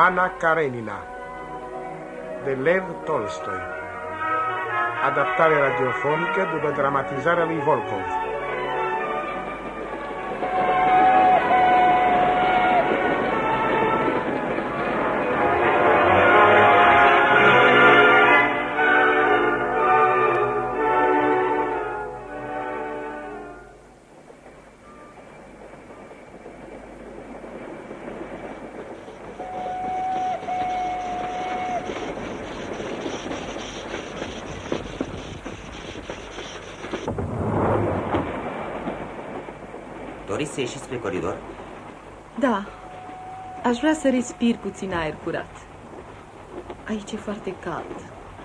Ana Karenina, de Lev Tolstoi. Adaptare radiofonică după dramatizarea lui Volkov. Doriți să ieșiți spre coridor? Da, aș vrea să respir puțin aer curat. Aici e foarte cald.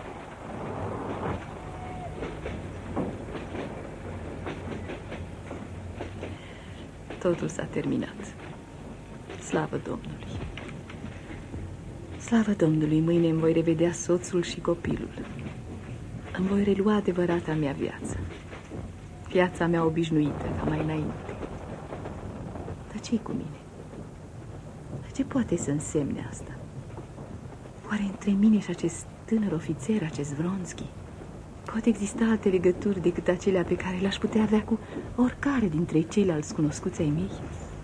Totul s-a terminat. Slavă Domnului! Slavă Domnului, mâine îmi voi revedea soțul și copilul. Îmi voi relua adevărata mea viață. Viața mea obișnuită, ca mai înainte. Dar ce-i cu mine? Dar ce poate să însemne asta? Oare între mine și acest tânăr ofițer, acest Vronski, pot exista alte legături decât acelea pe care le-aș putea avea cu oricare dintre ceilalți cunoscuți ai mei?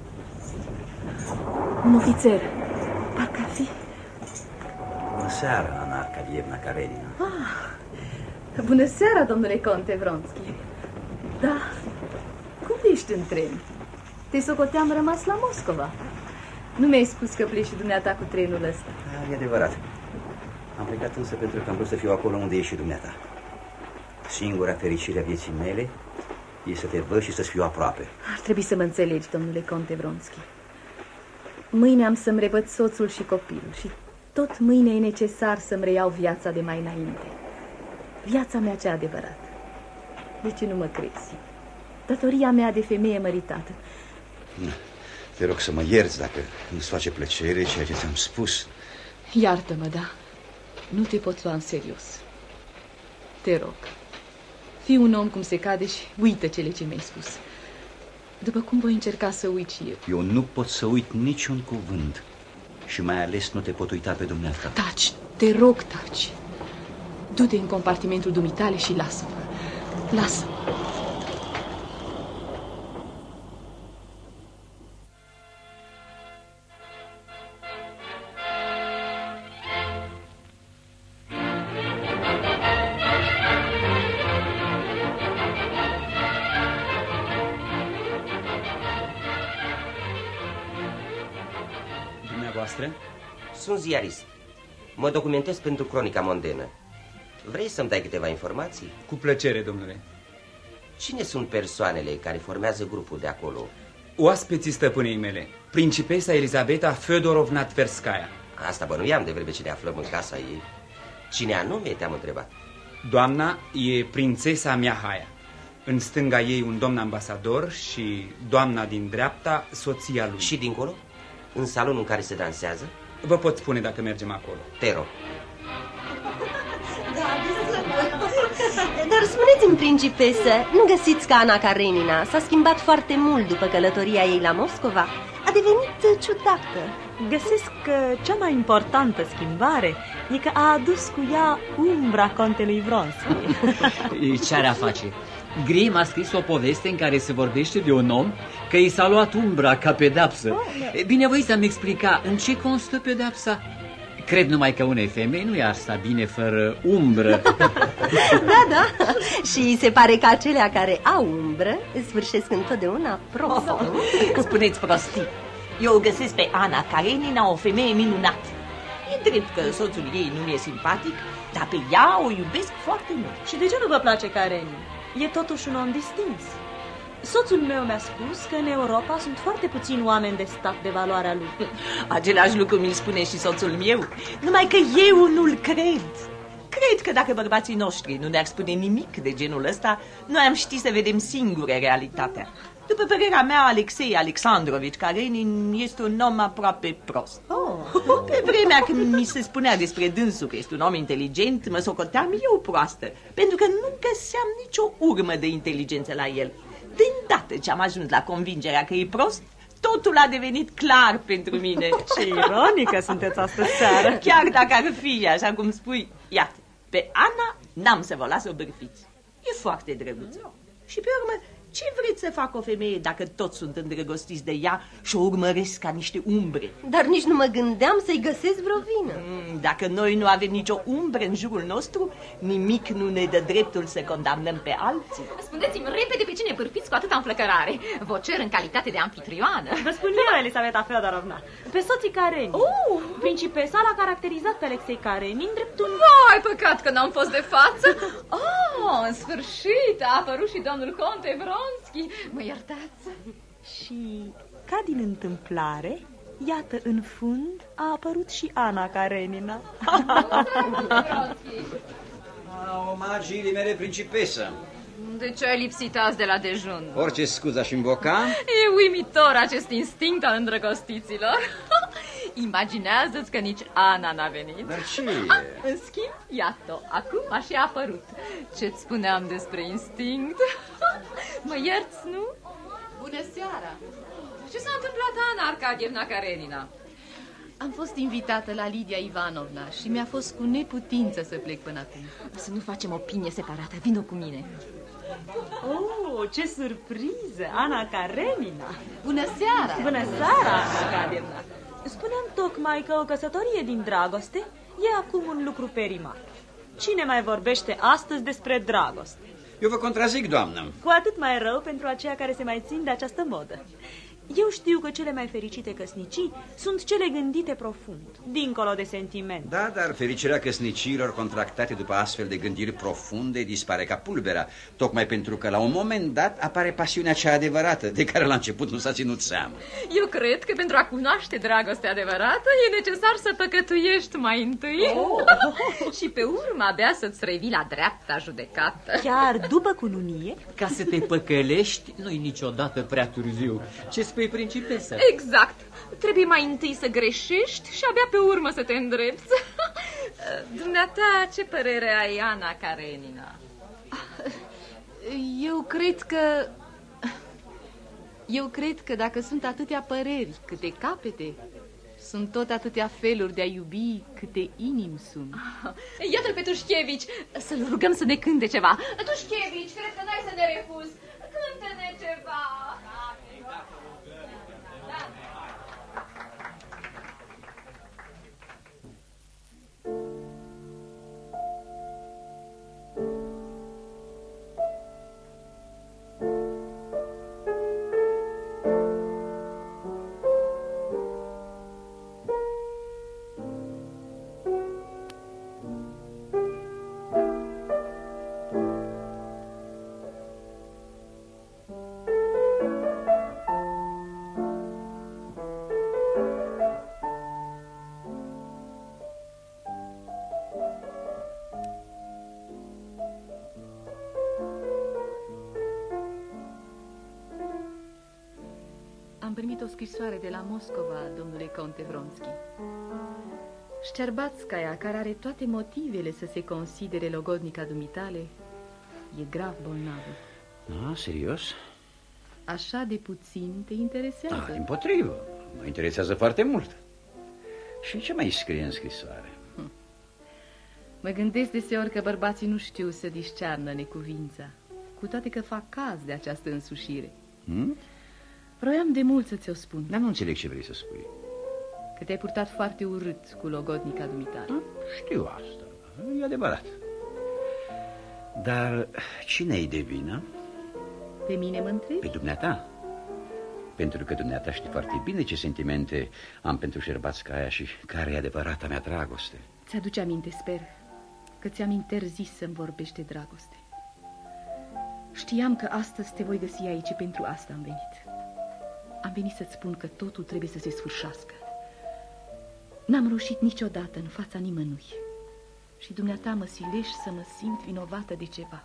Un ofițer, parcă ar fi... Bună seara, Ana Arcadievna Karenina. Bună seara, domnule conte Vronski. Da, cum ești în tren? Te socoteam rămas la Moscova. Nu mi-ai spus că pleci și dumneata cu trenul ăsta. E adevărat. Am plecat însă pentru că am vrut să fiu acolo unde ești și dumneata. Singura fericire a vieții mele e să te văd și să-ți fiu aproape. Ar trebui să mă înțelegi, domnule conte Vronski. Mâine am să-mi revăd soțul și copilul și tot mâine e necesar să-mi reiau viața de mai înainte. Viața mea cea adevărată. De ce nu mă crezi? Datoria mea de femeie măritată. Te rog să mă ierți dacă nu-ți face plăcere ceea ce ți-am spus. Iartă-mă, da. Nu te pot lua în serios. Te rog. Fii un om cum se cade și uită cele ce mi-ai spus. După cum voi încerca să uit și eu. Eu nu pot să uit niciun cuvânt. Și mai ales nu te pot uita pe dumneata. Taci, te rog, taci. Du-te în compartimentul dumitale și lasă-mă. Lasă-mă. Sunt ziarist. Mă documentez pentru Cronica Mondenă. Vrei să-mi dai câteva informații? Cu plăcere, domnule. Cine sunt persoanele care formează grupul de acolo? Oaspeții stăpânei mele, principesa Elizabeta Feodorovna Tverskaya. Asta bănuiam de vreme ce ne aflăm în casa ei. Cine anume te-am întrebat? Doamna e prințesa Miahaia. În stânga ei un domn ambasador și doamna din dreapta soția lui. Și dincolo? În salonul în care se dansează? Vă pot spune dacă mergem acolo. Te rog. Dar spuneți-mi, principesă, nu găsiți că Ana Karenina s-a schimbat foarte mult după călătoria ei la Moscova? A devenit ciudată. Găsesc că cea mai importantă schimbare e că a adus cu ea umbra contelui Vronski. Ce are a face? Grimm a scris o poveste în care se vorbește de un om că i s-a luat umbra ca pedeapsă. Binevoiți să-mi explica în ce constă pedeapsa? Cred numai că unei femei nu i-ar sta bine fără umbră. Da. Și se pare că acelea care au umbră sfârșesc întotdeauna prost. Spuneți prostii. Eu o găsesc pe Ana Karenina o femeie minunată. E drept că soțul ei nu mi-e simpatic, dar pe ea o iubesc foarte mult. Și de ce nu vă place Karenina? E totuși un om distins. Soțul meu mi-a spus că în Europa sunt foarte puțini oameni de stat de valoarea lui. Același lucru mi-l spune și soțul meu, numai că eu nu-l cred. Cred că dacă bărbații noștri nu ne-ar spune nimic de genul ăsta, noi am ști să vedem singure realitatea. După părerea mea, Alexei Alexandrovici Karenin este un om aproape prost. Pe vremea când mi se spunea despre dânsul că este un om inteligent, mă socoteam eu proastă, pentru că nu găseam nicio urmă de inteligență la el. De îndată ce am ajuns la convingerea că e prost, totul a devenit clar pentru mine. Ce ironică sunteți astă seară. Chiar dacă ar fi așa cum spui, iată, pe Ana n-am să vă las-o bârfiți. E foarte drăguță. Și pe urmă, ce vreți să facă o femeie dacă toți sunt îndrăgostiți de ea și o urmăresc ca niște umbre? Dar nici nu mă gândeam să-i găsesc vreo vină. Dacă noi nu avem nicio umbră în jurul nostru, nimic nu ne dă dreptul să condamnăm pe alții. Spuneți-mi repede pe cine bârfiți cu atâta înflăcărare. Vă cer în calitate de anfitrioană. Vă spun eu, Elisaveta Feodorovna, pe soții Karenin. Principesa l-a caracterizat pe Alexei Karenin drept un... Ai păcat că n-am fost de față. În sfârșit a apărut și domnul Conte Vronski. Mă iertați? Și, ca din întâmplare, iată, în fund, a apărut și Ana Karenina. Omagiile mele, principesă. De ce ai lipsit azi de la dejun? Orice scuză aș invoca. E uimitor acest instinct al îndrăgostiților. Imaginează-ți că nici Ana n-a venit. Dar ce e? În schimb, iată, acum a și apărut. Ce-ți spuneam despre instinct? Mă ierți, nu? Bună seara! Ce s-a întâmplat, Ana Arcadievna Karenina? Am fost invitată la Lidia Ivanovna și mi-a fost cu neputință să plec până acum. Să nu facem opinie separată, vino cu mine. Oh, ce surpriză! Ana Karenina! Bună seara! Bună seara, Ana Arcadievna! Spuneam tocmai că o căsătorie din dragoste e acum un lucru perimat. Cine mai vorbește astăzi despre dragoste? Eu vă contrazic, doamnă. Cu atât mai rău pentru aceia care se mai țin de această modă. Eu știu că cele mai fericite căsnicii sunt cele gândite profund, dincolo de sentiment. Da, dar fericirea căsnicilor contractate după astfel de gândiri profunde dispare ca pulberea, tocmai pentru că la un moment dat apare pasiunea cea adevărată, de care la început nu s-a ținut seama. Eu cred că pentru a cunoaște dragostea adevărată e necesar să păcătuiești mai întâi și pe urmă abia să-ți revii la dreapta judecată. Chiar după cununie? Ca să te păcălești, nu-i niciodată prea târziu. Ce spui, principesă? Exact. Trebuie mai întâi să greșești și abia pe urmă să te îndrepți. Dumneata, ce părere ai, Ana Karenina? Eu cred că dacă sunt atâtea păreri câte capete, sunt tot atâtea feluri de a iubi câte inimi sunt. Iată-l pe Tușchevici, să-l rugăm să ne cânte ceva. Tușchevici, cred că n-ai să ne refuzi. Cântă-ne ceva. Am primit o scrisoare de la Moscova, domnule Conte Vronski. Șcerbatskaya, care are toate motivele să se considere logodnica dumitale, e grav bolnavă. Serios? Așa de puțin te interesează? Dimpotrivă, mă interesează foarte mult. Și ce mai scrie în scrisoare? Mă gândesc deseori că bărbații nu știu să discearnă necuvința, cu toate că fac caz de această însușire. Vroiam de mult să ți-o spun. Dar nu înțeleg ce vrei să spui. Că te-ai purtat foarte urât cu logodnica dumitale. Știu asta, e adevărat. Dar cine-i de vină? Pe mine mă întrebi? Pe dumneata. Pentru că dumneata știi foarte bine ce sentimente am pentru Șerbatskaya și care e adevărata mea dragoste. Ți-aduce aminte, sper, că ți-am interzis să-mi vorbești de dragoste. Știam că astăzi te voi găsi aici, pentru asta am venit. Am venit să-ți spun că totul trebuie să se sfârșească. N-am rușit niciodată în fața nimănui. Și dumneata mă silești să mă simt vinovată de ceva.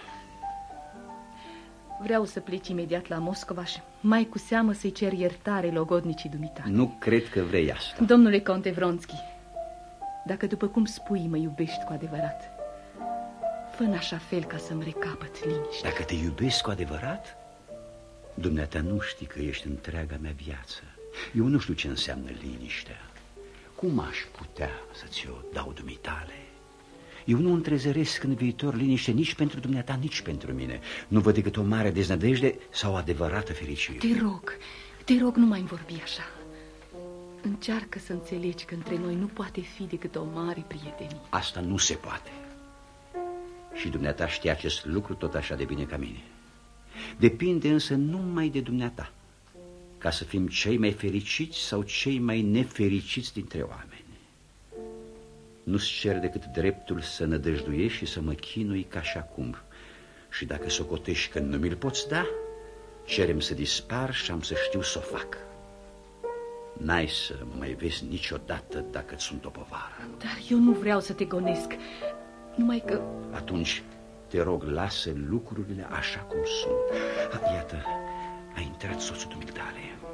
Vreau să pleci imediat la Moscova și mai cu seamă să-i cer iertare logodnicii dumitale. Nu cred că vrei asta. Domnule Conte Vronski, dacă după cum spui mă iubești cu adevărat, fă în așa fel ca să-mi recapăt liniștea. Dacă te iubesc cu adevărat? Dumneata nu știi că ești întreaga mea viață. Eu nu știu ce înseamnă liniștea. Cum aș putea să ți-o dau dumitale? Eu nu întrezăresc în viitor liniște nici pentru dumneata, nici pentru mine. Nu văd decât o mare deznădejde sau o adevărată fericire. Te rog, nu mai vorbi așa. Încearcă să înțelegi că între noi nu poate fi decât o mare prietenie. Asta nu se poate. Și dumneata știe acest lucru tot așa de bine ca mine. Depinde însă numai de dumneata ca să fim cei mai fericiți sau cei mai nefericiți dintre oameni. Nu-ți cer decât dreptul să nădăjduiești și să mă chinui ca și acum. Și dacă socotești că nu mi-l poți da, cerem să dispar și am să știu să o fac. N-ai să mă mai vezi niciodată dacă-ți sunt o povară. Dar eu nu vreau să te gonesc, numai că... Atunci, te rog, lasă lucrurile așa cum sunt. Iată, a intrat soțul dumitale.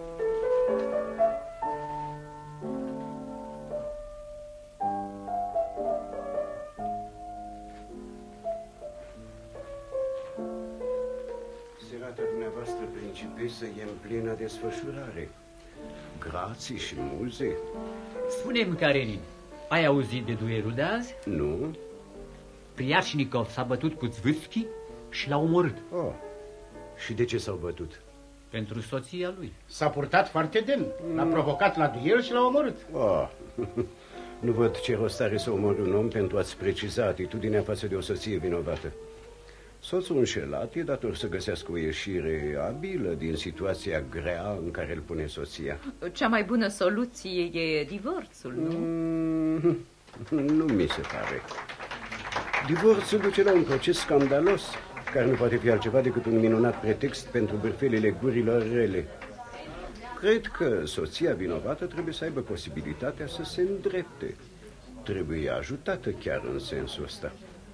Serata dumneavoastră, principesă, e în plină desfășurare. Grații și muze. Spune-mi, Karenin, ai auzit de duelul de azi? Nu. Priașnikov s-a bătut cu Zvâțchi și l-a omorât. Oh. Și de ce s-au bătut? Pentru soția lui. S-a purtat foarte demn. L-a provocat la duel și l-a omorât. Oh. Nu văd ce rost are să omori un om pentru a-ți preciza atitudinea față de o soție vinovată. Soțul înșelat e dator să găsească o ieșire abilă din situația grea în care îl pune soția. Cea mai bună soluție e divorțul, nu? Nu mi se pare. Divorțul duce la un proces scandalos, care nu poate fi altceva decât un minunat pretext pentru bârfelile gurilor rele. Cred că soția vinovată trebuie să aibă posibilitatea să se îndrepte. Trebuie ajutată chiar în sensul ăsta.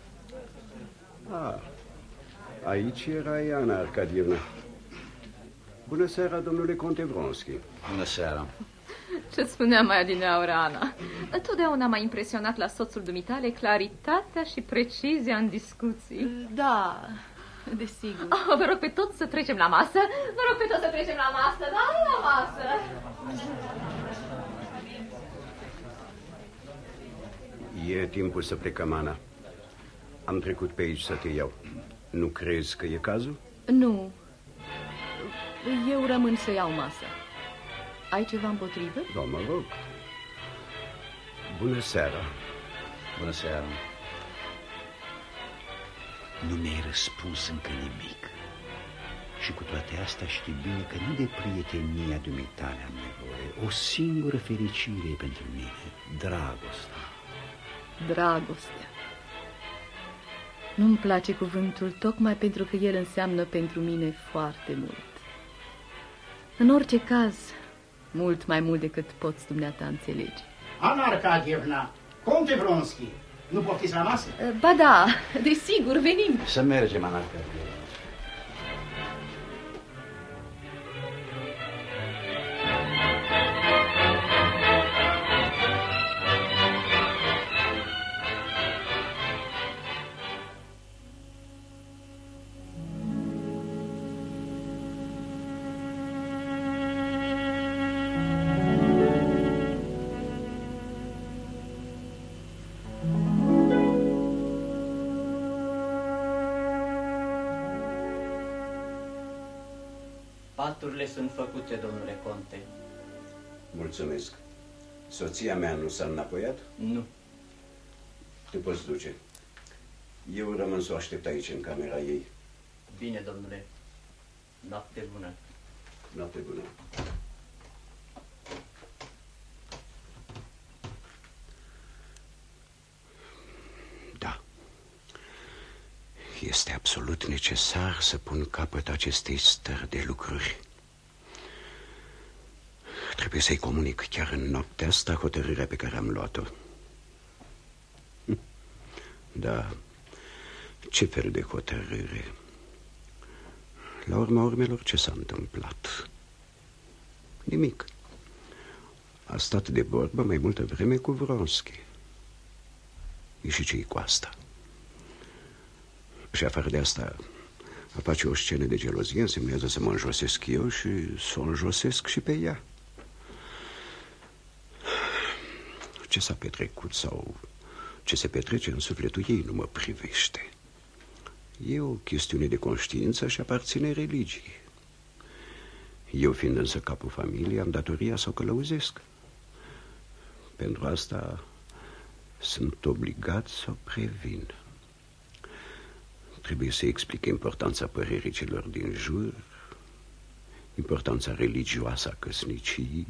Aici era Iana Arcadievna. Bună seara, domnule Conte Vronski. Bună seara. Ce-ți spunea mai adineaură, Ana? Totdeauna m-a impresionat la soțul dumitale claritatea și precizia în discuții. Da, desigur. Vă rog pe toți să trecem la masă. Vă rog pe toți să trecem la masă. Da, la masă. E timpul să plecăm, Ana. Am trecut pe aici să te iau. Nu crezi că e cazul? Nu. Eu rămân să iau masă. Ai ceva împotrivă? Da, mă rog. Bună seara. Bună seara. Nu mi-ai răspuns încă nimic. Și cu toate astea știi bine că nu de prietenia dumitale am nevoie. O singură fericire e pentru mine. Dragostea. Dragostea. Nu-mi place cuvântul tocmai pentru că el înseamnă pentru mine foarte mult. În orice caz, mult mai mult decât poți dumneata înțelege. Ana Arcadievna, Conte Vronski, nu poftiți la masă? Ba da, desigur, venim. Să mergem, Ana Arcadievna. Paturile sunt făcute, domnule Conte. Mulțumesc. Soția mea nu s-a înapoiat? Nu. Te poți duce. Eu rămân să o aștept aici, în camera ei. Bine, domnule. Noapte bună. Noapte bună. Da. Este absolut necesar să pun capăt acestei stări de lucruri. Trebuie să-i comunic chiar în noaptea asta hotărârea pe care am luat-o. Da, ce fel de hotărâre? La urma urmelor, ce s-a întâmplat? Nimic. A stat de vorbă mai multă vreme cu Vronski. Și ce-i cu asta? Și afară de asta, A face o scenă de gelozie însemnează să mă înjosesc eu și să o înjosesc și pe ea. Ce s-a petrecut sau ce se petrece în sufletul ei nu mă privește. E o chestiune de conștiință și aparține religiei. Eu, fiind însă capul familiei, am datoria să o călăuzesc. Pentru asta sunt obligat să o previn. Trebuie să explic importanța părerii celor din jur, importanța religioasă a căsniciei.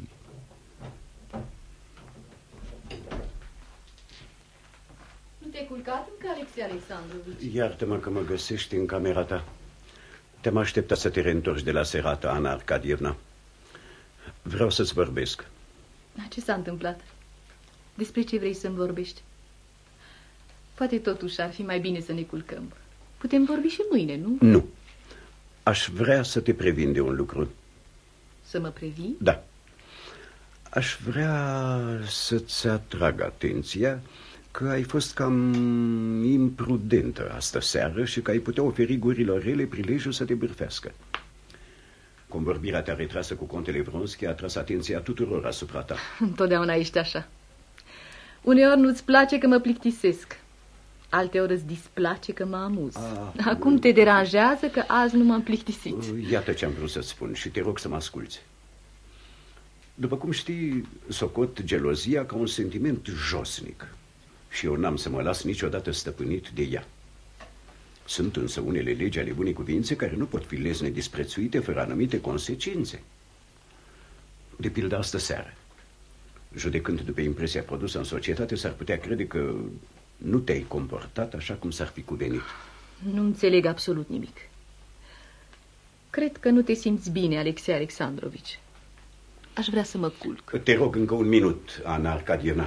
Nu te-ai culcat încă, Alexei Alexandrovici? Iartă-mă că mă găsești în camera ta. Te-am așteptat să te reîntorci de la serată, Ana Arcadievna. Vreau să-ți vorbesc. Ce s-a întâmplat? Despre ce vrei să-mi vorbești? Poate totuși ar fi mai bine să ne culcăm. Putem vorbi și mâine, nu? Nu. Aș vrea să te previn de un lucru. Să mă previi? Da. Aș vrea să-ți atrag atenția că ai fost cam imprudentă astă seară și că ai putea oferi gurilor rele prilejul să te bârfească. Convorbirea ta retrasă cu contele Vronski a atras atenția tuturor asupra ta. Întotdeauna ești așa. Uneori nu-ți place că mă plictisesc. Alteori îți displace că mă amuz. Acum te deranjează că azi nu m-am plictisit. Iată ce am vrut să-ți spun și te rog să mă asculți. După cum știi, socot gelozia ca un sentiment josnic și eu n-am să mă las niciodată stăpânit de ea. Sunt însă unele legi ale bunei cuvințe care nu pot fi lesne disprețuite fără anumite consecințe. De pildă astă seară, judecând după impresia produsă în societate, s-ar putea crede că nu te-ai comportat așa cum s-ar fi cuvenit. Nu înțeleg absolut nimic. Cred că nu te simți bine, Alexei Alexandrovici. Aș vrea să mă culc. Te rog încă un minut, Ana Arcadievna.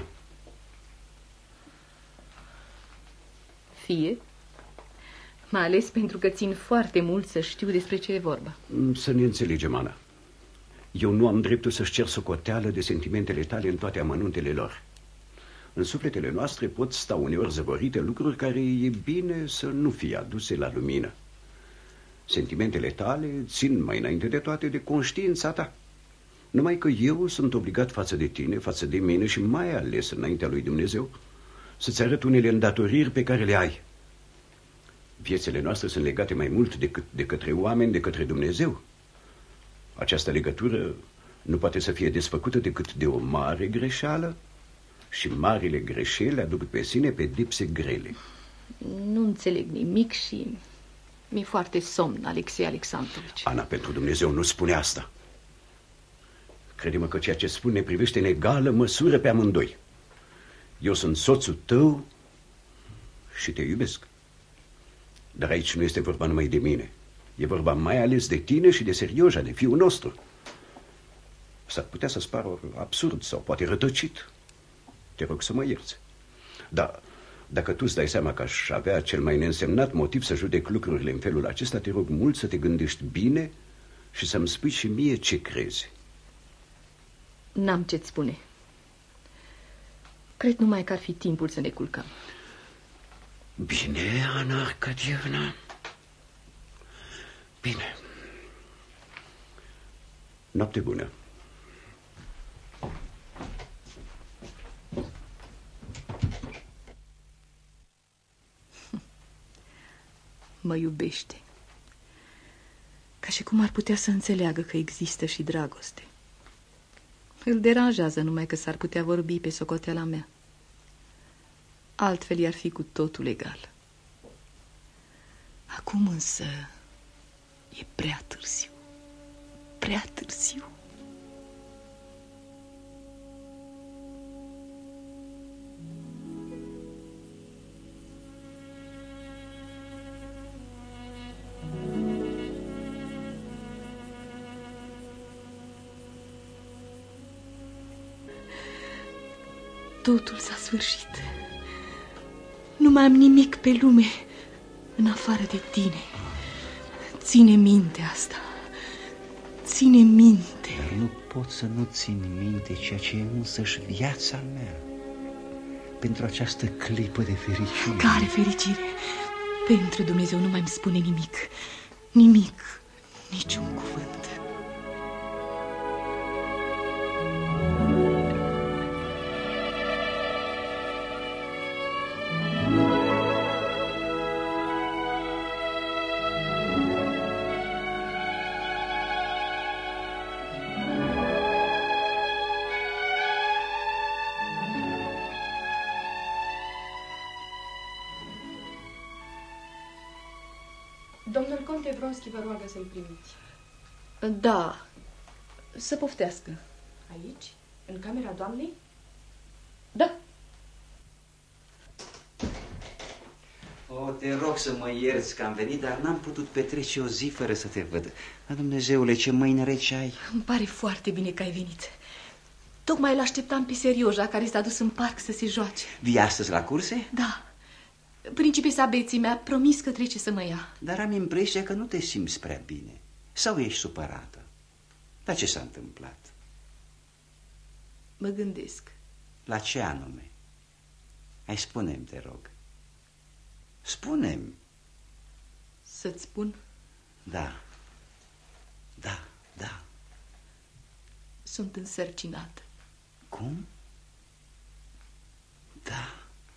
Fie, mai ales pentru că țin foarte mult să știu despre ce e vorba. Să ne înțelegem, Ana. Eu nu am dreptul să-și cer socoteală de sentimentele tale în toate amănuntele lor. În sufletele noastre pot sta uneori zăvorite lucruri care e bine să nu fie aduse la lumină. Sentimentele tale țin mai înainte de toate de conștiința ta. Numai că eu sunt obligat față de tine, față de mine și mai ales înaintea lui Dumnezeu să-ți arăt unele îndatoriri pe care le ai. Viețile noastre sunt legate mai mult decât de către oameni, de către Dumnezeu. Această legătură nu poate să fie desfăcută decât de o mare greșeală și marile greșeli aduc pe sine pedepse grele. Nu înțeleg nimic și mi-e foarte somn, Alexei Alexandrovici. Ana, pentru Dumnezeu, nu spune asta. Crede-mă că ceea ce spun ne privește în egală măsură pe amândoi. Eu sunt soțul tău și te iubesc. Dar aici nu este vorba numai de mine. E vorba mai ales de tine și de Serioja, de fiul nostru. S-ar putea să-ți pară absurd sau poate rătăcit. Te rog să mă ierți. Dar dacă tu îți dai seama că aș avea cel mai neînsemnat motiv să judec lucrurile în felul acesta, te rog mult să te gândești bine și să-mi spui și mie ce crezi. N-am ce-ți spune. Cred numai că ar fi timpul să ne culcăm. Bine, Ana Arcadievna. Bine. Noapte bună. Mă iubește. Ca și cum ar putea să înțeleagă că există și dragoste. Îl deranjează numai că s-ar putea vorbi pe socoteala mea. Altfel i-ar fi cu totul egal. Acum însă e prea târziu. Prea târziu. Totul s-a sfârșit. Nu mai am nimic pe lume în afară de tine. Ține minte asta. Ține minte. Dar nu pot să nu țin minte ceea ce e însăși viața mea. Pentru această clipă de fericire. Care fericire? Pentru Dumnezeu nu mai îmi spune nimic. Nimic, niciun cuvânt. Domnul conte Vronski vă roagă să-l primiți. Da, să poftească. Aici? În camera doamnei? Da. O, te rog să mă ierți că am venit, dar n-am putut petrece o zi fără să te văd. Dar, Dumnezeule, ce mâini reci ai. Îmi pare foarte bine că ai venit. Tocmai îl așteptam pe Serioja, care s-a dus în parc să se joace. Vii astăzi la curse? Da. Principesa Beții mi-a promis că trece să mă ia. Dar am impresia că nu te simți prea bine. Sau ești supărată? Dar ce s-a întâmplat? Mă gândesc. La ce anume? Hai, spune-mi, te rog. Spune-mi. Să-ți spun? Da. Da, da. Sunt însărcinată. Cum? Da.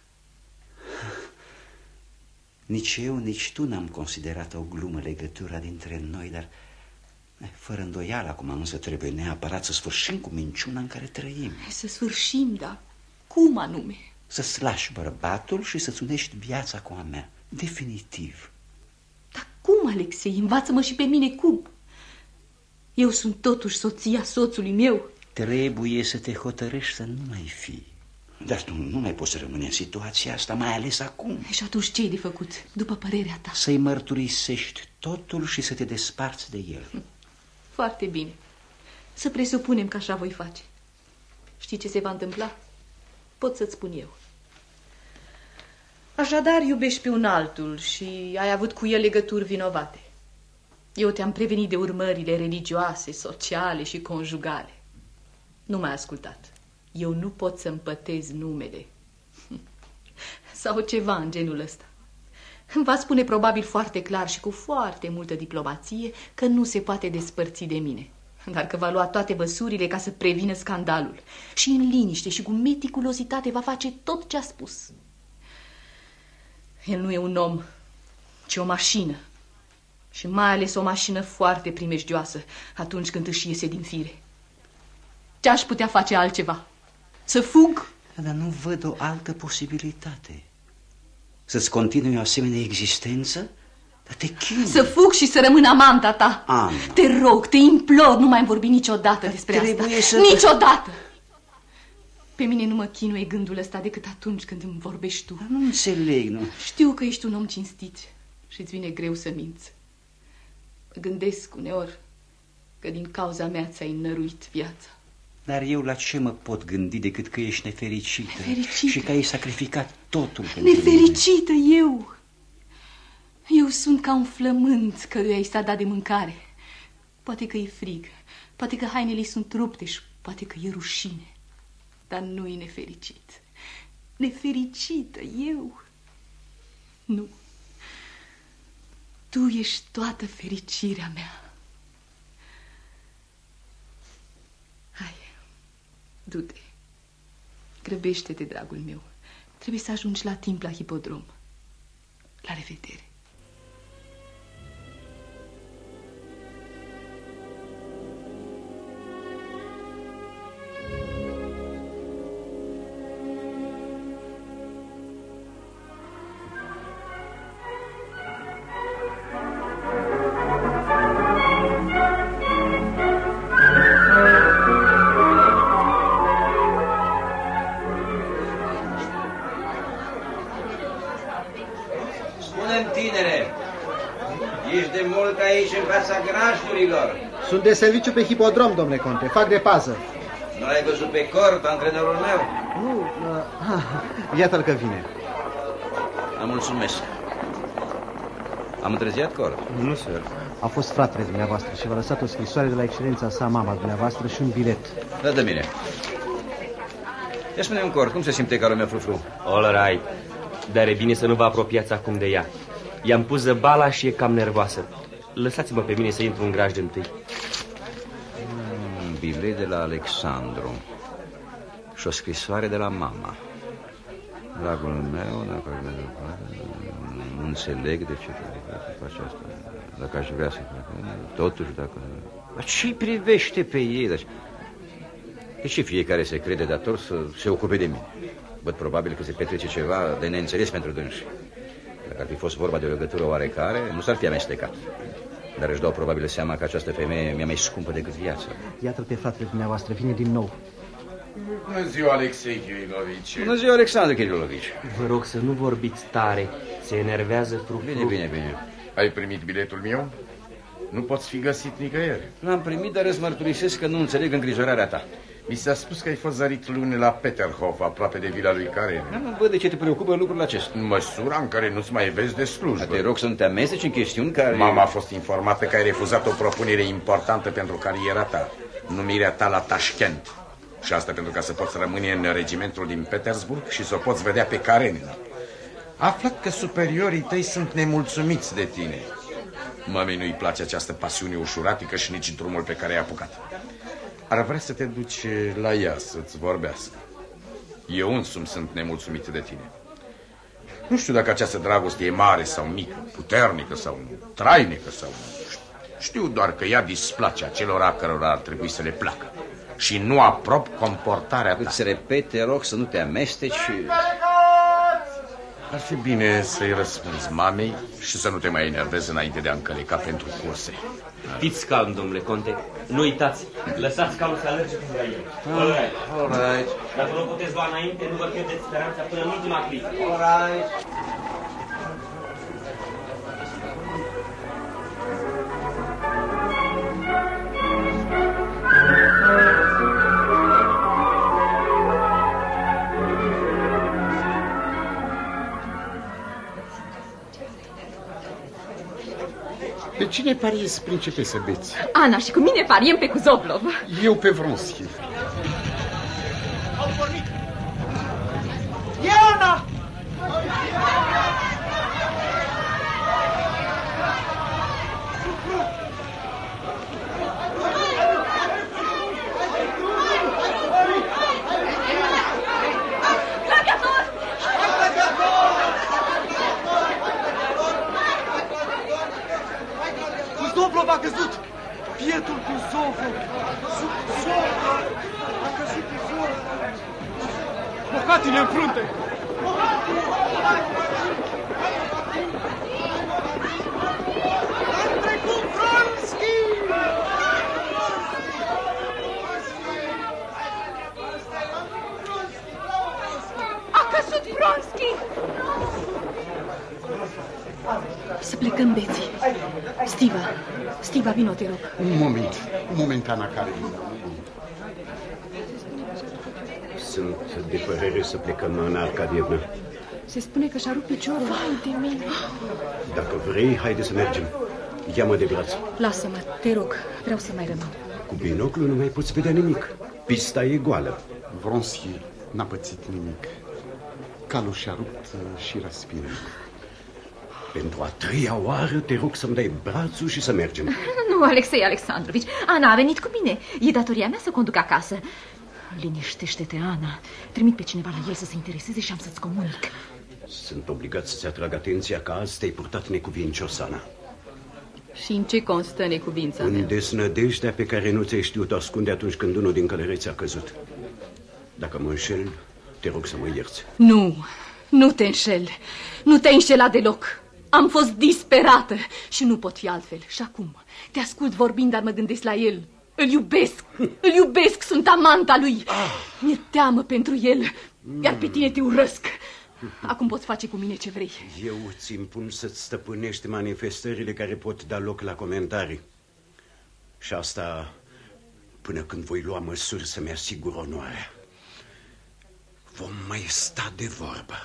Nici eu, nici tu n-am considerat o glumă legătura dintre noi, dar fără îndoială acum însă trebuie neapărat să sfârșim cu minciuna în care trăim. Să sfârșim, da. Cum anume? Să-ți lași bărbatul și să-ți unești viața cu a mea. Definitiv. Dar cum, Alexei? Învață-mă și pe mine cum. Eu sunt totuși soția soțului meu. Trebuie să te hotărăști să nu mai fii. Dar tu nu mai poți să rămâne în situația asta, mai ales acum. Și atunci ce-i de făcut, după părerea ta? Să-i mărturisești totul și să te desparți de el. Foarte bine. Să presupunem că așa voi face. Știi ce se va întâmpla? Pot să-ți spun eu. Așadar, iubești pe un altul și ai avut cu el legături vinovate. Eu te-am prevenit de urmările religioase, sociale și conjugale. Nu m-ai ascultat. Eu nu pot să împătez numele. Sau ceva în genul ăsta. Îmi va spune probabil foarte clar și cu foarte multă diplomație că nu se poate despărți de mine, dar că va lua toate măsurile ca să prevină scandalul. Și în liniște și cu meticulozitate va face tot ce a spus. El nu e un om, ci o mașină. Și mai ales o mașină foarte primejdioasă atunci când își iese din fire. Ce aș putea face altceva? Să fug? Dar nu văd o altă posibilitate. Să-ți continui o asemenea existență? Dar te chinui. Să fug și să rămân amanta ta. Ana. Te rog, te implor, nu mai vorbi niciodată despre asta. Niciodată! Pe mine nu mă chinuie gândul ăsta decât atunci când îmi vorbești tu. Dar nu înțeleg, nu? Știu că ești un om cinstit și îți vine greu să minți. Mă gândesc uneori că din cauza mea ți-ai năruit viața. Dar eu la ce mă pot gândi decât că ești nefericită? Nefericită? Și că ai sacrificat totul pentru nefericită mine. Eu sunt ca un flământ căruia i s-a dat de mâncare. Poate că e frig, poate că hainele sunt rupte și poate că e rușine. Dar nu e nefericit. Nefericită eu? Nu. Tu ești toată fericirea mea. Hai, du-te. Grăbește-te, dragul meu. Trebuie să ajungi la timp la hipodrom. La revedere. Sunt de serviciu pe hipodrom, domnule conte. Fac de pază. Nu l-ai văzut pe cort, antrenorul meu? Nu, iată-l că vine. Mulțumesc. Am întârziat, cort? Nu, sir. A fost fratele dumneavoastră și v-a lăsat o scrisoare de la excelența sa, mama dumneavoastră, și un bilet. Da, de mine. Ia spune-mi, cort, cum se simte calul meu, frufru? All right. Dar e bine să nu vă apropiați acum de ea. I-am pus zăbala și e cam nervoasă. Lăsați-mă pe mine să intru în graj de întâi. Un bilet de la Alexandru și o scrisoare de la mama. Dragul meu, dacă nu înțeleg de ce faci asta. Dacă aș vrea să fac, totuși dacă... Dar ce-i privește pe ei? De ce fiecare se crede dator să se ocupe de mine? Văd probabil că se petrece ceva de neînțeles pentru dânsi. Dacă ar fi fost vorba de o legătură oarecare, nu s-ar fi amestecat. Dar își dau probabil seama că această femeie mi-a mai scumpă decât viața. Iată-l pe fratele dumneavoastră, vine din nou. Bună ziua, Alexei Kirilovici. Bună ziua, Alexandru Kirilovici. Vă rog să nu vorbiți tare, se enervează frufru. Bine. Ai primit biletul meu? Nu poți fi găsit nicăieri. L-am primit, dar îți mărturisesc că nu înțeleg îngrijorarea ta. Mi s-a spus că ai fost zărit luni la Peterhof, aproape de vila lui Karen. Nu văd de ce te preocupă lucrul acesta. În măsura în care nu-ți mai vezi de slujbă. Te rog să nu te amesteci în chestiuni care... Mama a fost informată că ai refuzat o propunere importantă pentru cariera ta. Numirea ta la Tashkent. Și asta pentru ca să poți rămâne în regimentul din Petersburg și să o poți vedea pe Karenina. Aflat că superiorii tăi sunt nemulțumiți de tine. Mămii nu-i place această pasiune ușuratică și nici drumul pe care ai apucat. Ar vrea să te duci la ea să-ți vorbească. Eu însumi sunt nemulțumit de tine. Nu știu dacă această dragoste e mare sau mică, puternică sau nu, trainică sau nu. Știu doar că ea displace acelora cărora ar trebui să le placă. Și nu aprob comportarea ta. Îți repet, te rog să nu te amesteci și... Ar fi bine să-i răspunzi mamei și să nu te mai enervezi înainte de a încăleca pentru curse. Fiți calm, domnule conte. Nu uitați, lăsați calul să alerge până el. All right. Dacă nu puteți lua înainte, nu vă pierdeți speranța până în ultima clipă. All right. Pe cine pariezi, principesă Beți? Ana, și cu mine pariem pe Kuzoblov. Eu pe Vronski. Au pornit! E Ana! Kuzoblov a căzut! Bietul Kuzoblov! A căzut Kuzoblov! Bocatii-ne în frunte! Am trecut Vronski! A căzut Vronski! Să plecăm, Beți. Stiva, vino, te rog. Un moment, Ana Karenina. Sunt de părere să plecăm, Ana Arcadievna. Se spune că și-a rupt piciorul. Vai de mine. Dacă vrei, haide să mergem. Ia-mă de braț. Lasă-mă, te rog, vreau să mai rămân. Cu binoclu nu mai poți vedea nimic. Pista e goală. Vronski n-a pățit nimic. Calul și-a rupt și respiră. Pentru a treia oară te rog să-mi dai brațul și să mergem. Nu, Alexei Alexandrovici. Ana a venit cu mine. E datoria mea să conduc acasă. Liniștește-te, Ana. Trimit pe cineva la el să se intereseze și am să-ți comunic. Sunt obligat să-ți atrag atenția că azi te-ai purtat necuvincios, Ana. Și în ce constă necuvința mea? În desnădejdea pe care nu ți-ai știut ascunde atunci când unul din călăreți a căzut. Dacă mă înșel, te rog să mă ierți. Nu te înșel. Nu te-ai înșelat deloc. Am fost disperată și nu pot fi altfel. Și acum te ascult vorbind, dar mă gândesc la el. Îl iubesc, sunt amanta lui. Mi-e teamă pentru el, iar pe tine te urăsc. Acum poți face cu mine ce vrei. Eu îți impun să-ți stăpânești manifestările care pot da loc la comentarii. Și asta până când voi lua măsuri să-mi asigur onoarea. Vom mai sta de vorbă.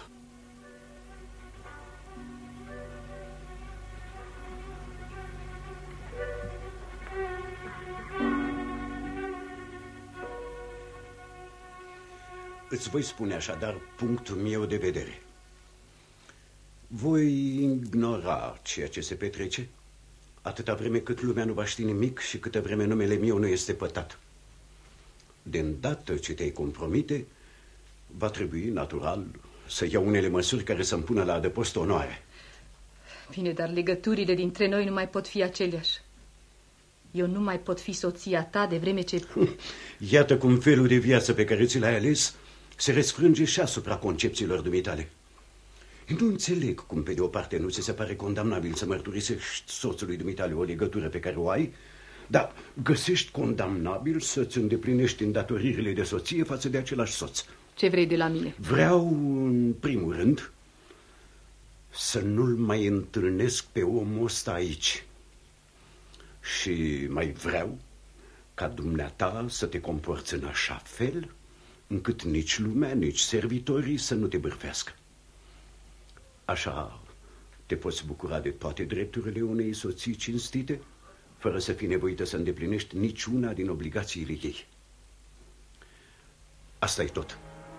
Îți voi spune așadar punctul meu de vedere. Voi ignora ceea ce se petrece, atâta vreme cât lumea nu va ști nimic și câtă vreme numele meu nu este pătat. De îndată ce te-ai compromite, va trebui, natural, să iau unele măsuri care să-mi pună la adăpost onoare. Bine, dar legăturile dintre noi nu mai pot fi aceleași. Eu nu mai pot fi soția ta de vreme ce... Iată cum felul de viață pe care ți l-ai ales se răsfrânge și asupra concepțiilor dumitale. Nu înțeleg cum, pe de o parte, nu ți se pare condamnabil să mărturisești soțului dumitale o legătură pe care o ai, dar găsești condamnabil să-ți îndeplinești îndatoririle de soție față de același soț. Ce vrei de la mine? Vreau, în primul rând, să nu-l mai întâlnesc pe omul ăsta aici. Și mai vreau ca dumneata să te comporți în așa fel încât nici lumea, nici servitorii să nu te bârfească. Așa te poți bucura de toate drepturile unei soții cinstite, fără să fii nevoită să îndeplinești niciuna din obligațiile ei. Asta e tot.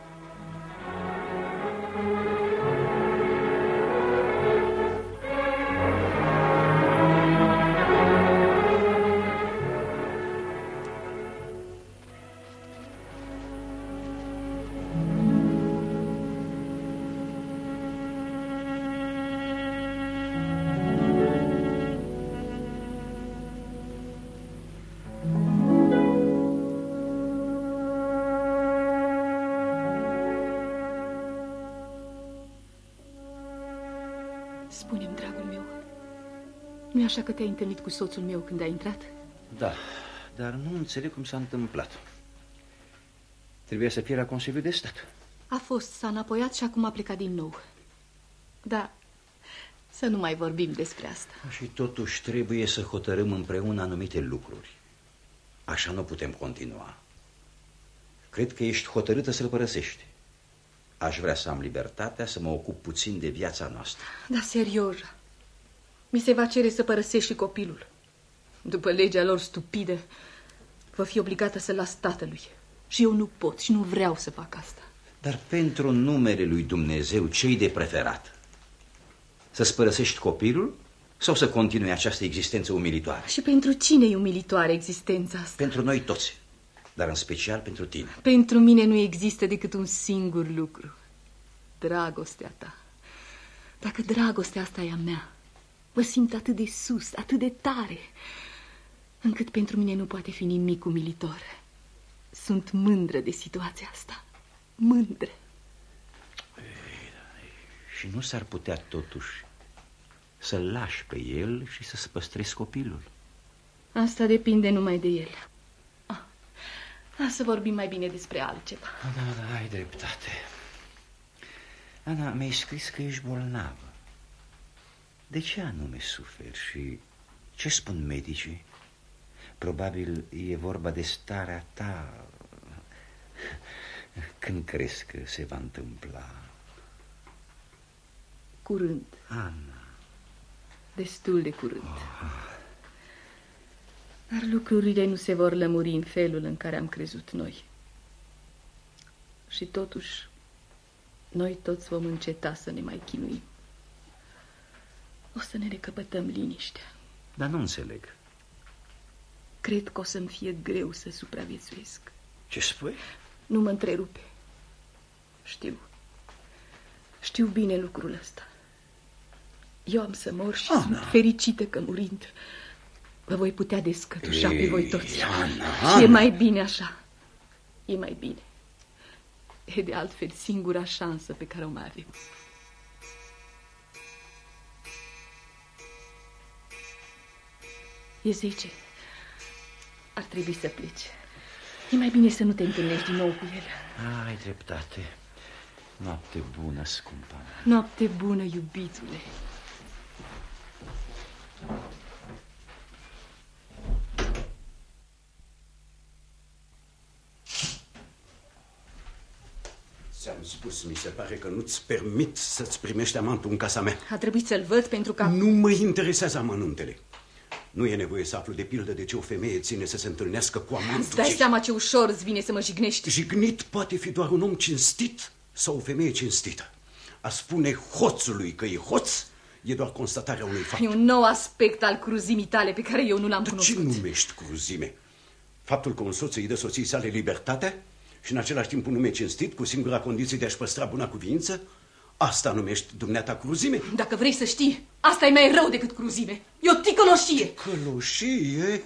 Spune-mi, dragul meu, nu-i așa că te-ai întâlnit cu soțul meu când ai intrat? Da, dar nu înțeleg cum s-a întâmplat. Trebuia să fie la Consiliul de Stat. A fost, s-a înapoiat și acum a plecat din nou. Da, să nu mai vorbim despre asta. Și totuși trebuie să hotărâm împreună anumite lucruri. Așa nu putem continua. Cred că ești hotărâtă să-l părăsești. Aș vrea să am libertatea să mă ocup puțin de viața noastră. Da, serios, mi se va cere să părăsești și copilul. După legea lor stupidă, vă fi obligată să las tatălui. Și eu nu pot și nu vreau să fac asta. Dar pentru numele lui Dumnezeu, ce-i de preferat? Să-ți părăsești copilul sau să continui această existență umilitoare? Și pentru cine e umilitoare existența asta? Pentru noi toți, dar în special pentru tine. Pentru mine nu există decât un singur lucru. Dragostea ta. Dacă dragostea asta e a mea, mă simt atât de sus, atât de tare, încât pentru mine nu poate fi nimic umilitor. Sunt mândră de situația asta. Mândră. Și nu s-ar putea totuși să-l lași pe el și să-ți păstrezi copilul? Asta depinde numai de el. Să vorbim mai bine despre altceva. Da, ai dreptate. Ana, mi-ai scris că ești bolnavă. De ce anume suferi și ce spun medicii? Probabil e vorba de starea ta. Când crezi că se va întâmpla? Curând. Ana. Destul de curând. Dar lucrurile nu se vor lămuri în felul în care am crezut noi. Și totuși, noi toți vom înceta să ne mai chinuim. O să ne recăpătăm liniștea. Dar nu înțeleg. Cred că o să-mi fie greu să supraviețuiesc. Ce spui? Nu mă întrerupe. Știu bine lucrul ăsta. Eu am să mor și sunt fericită că murind vă voi putea descătușa pe voi toți. Ana. Și e mai bine așa. E mai bine. E de altfel singura șansă pe care o mai avem. E 10. Ar trebui să pleci. E mai bine să nu te întâlnești din nou cu el. Ai dreptate. Noapte bună, scumpa mea. Noapte bună, iubitule. Ți-am spus, mi se pare că nu-ți permit să-ți primești amantul în casa mea. A trebuit să-l văd pentru că... Nu mă interesează amănuntele. Nu e nevoie să aflu de pildă de ce o femeie ține să se întâlnească cu amantul. Îți dai seama ce ușor îți vine să mă jignești? Jignit poate fi doar un om cinstit sau o femeie cinstită. A spune hoțului că e hoț E doar constatarea unui fapt. E un nou aspect al cruzimii tale pe care eu nu l-am cunoscut. Ce numești cruzime? Faptul că un soț îi dă soției sale libertatea și în același timp un nume cinstit, cu singura condiție de a-și păstra buna cuviință? Asta numești dumneata cruzime? Dacă vrei să știi, asta e mai rău decât cruzime. E o ticăloșie. Ticăloșie?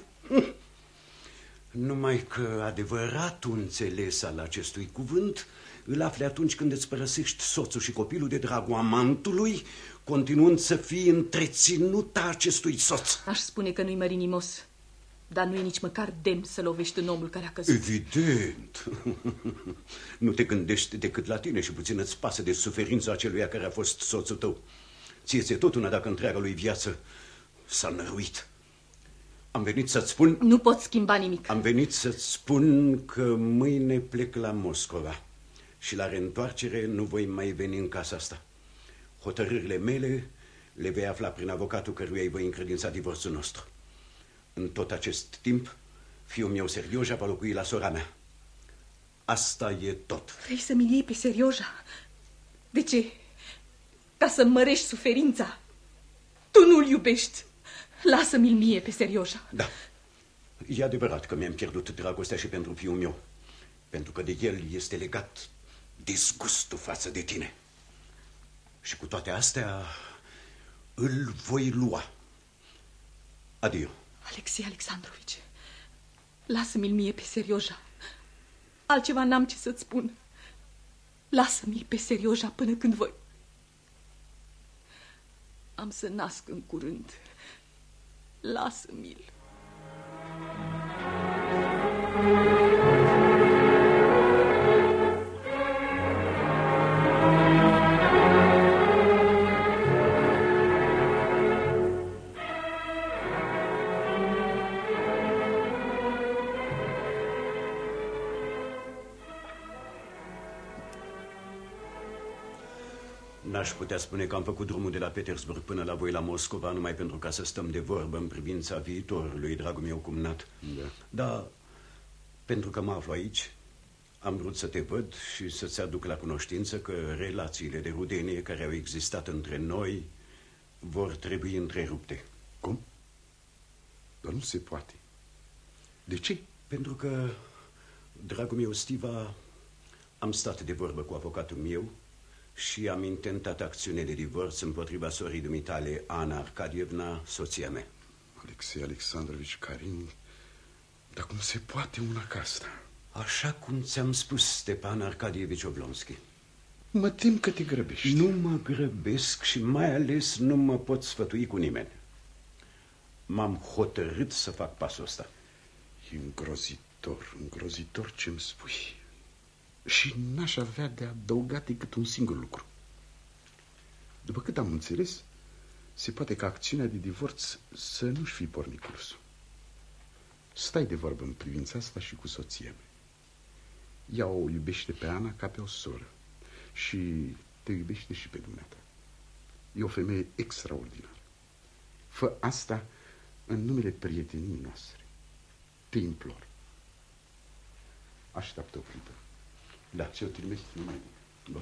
Numai că adevăratul înțeles al acestui cuvânt îl afli atunci când îți părăsești soțul și copilul de dragul amantului, continuând să fii întreținuta acestui soț. Aș spune că nu-i mărinimos, dar nu e nici măcar demn să lovești în omul care a căzut. Evident. Nu te gândești decât la tine și puțin îți pasă de suferința aceluia care a fost soțul tău. Ție-ți-e tot una dacă întreaga lui viață s-a năruit. Am venit să-ți spun... Nu pot schimba nimic. Am venit să-ți spun că mâine plec la Moscova și la reîntoarcere nu voi mai veni în casa asta. Hotărârile mele le vei afla prin avocatul căruia îi voi încredința divorțul nostru. În tot acest timp, fiul meu Serioja va locui la sora mea. Asta e tot. Vrei să-mi iei pe Serioja? De ce? Ca să-mi mărești suferința? Tu nu-l iubești. Lasă-mi-l mie pe Serioja. Da, e adevărat că mi-am pierdut dragostea și pentru fiul meu, pentru că de el este legat disgustul față de tine. Și cu toate astea îl voi lua. Adio. Alexei Alexandrovici, lasă-mi-l mie pe Serioja. Altceva n-am ce să-ți spun. Lasă-mi pe Serioja până când voi. Am să nasc în curând. Lasă-mi-l. N-aș putea spune că am făcut drumul de la Petersburg până la voi la Moscova numai pentru ca să stăm de vorbă în privința viitorului, dragul meu cumnat. Dar pentru că mă aflu aici, am vrut să te văd și să-ți aduc la cunoștință că relațiile de rudenie care au existat între noi vor trebui întrerupte. Cum? Dar nu se poate. De ce? Pentru că, dragul meu Stiva, am stat de vorbă cu avocatul meu și am intentat acțiune de divorț împotriva sorii dumitale, Ana Arcadievna, soția mea. Alexei Alexandrovici Carin, dar cum se poate una ca asta? Așa cum ți-am spus, Stepan Arcadievici Oblonski. Mă tem că te grăbești. Nu mă grăbesc și mai ales nu mă pot sfătui cu nimeni. M-am hotărât să fac pasul ăsta. E îngrozitor, îngrozitor ce-mi spui. Și n-aș avea de adăugat decât un singur lucru. După cât am înțeles, se poate ca acțiunea de divorț să nu-și fi pornit cursul. Stai de vorbă în privința asta și cu soția mea. Ea o iubește pe Ana ca pe o soră și te iubește și pe dumneata. E o femeie extraordinară. Fă asta în numele prieteniei noastre. Te implor. Așteaptă o clipă. Da, ți-o trimis numai. Bun.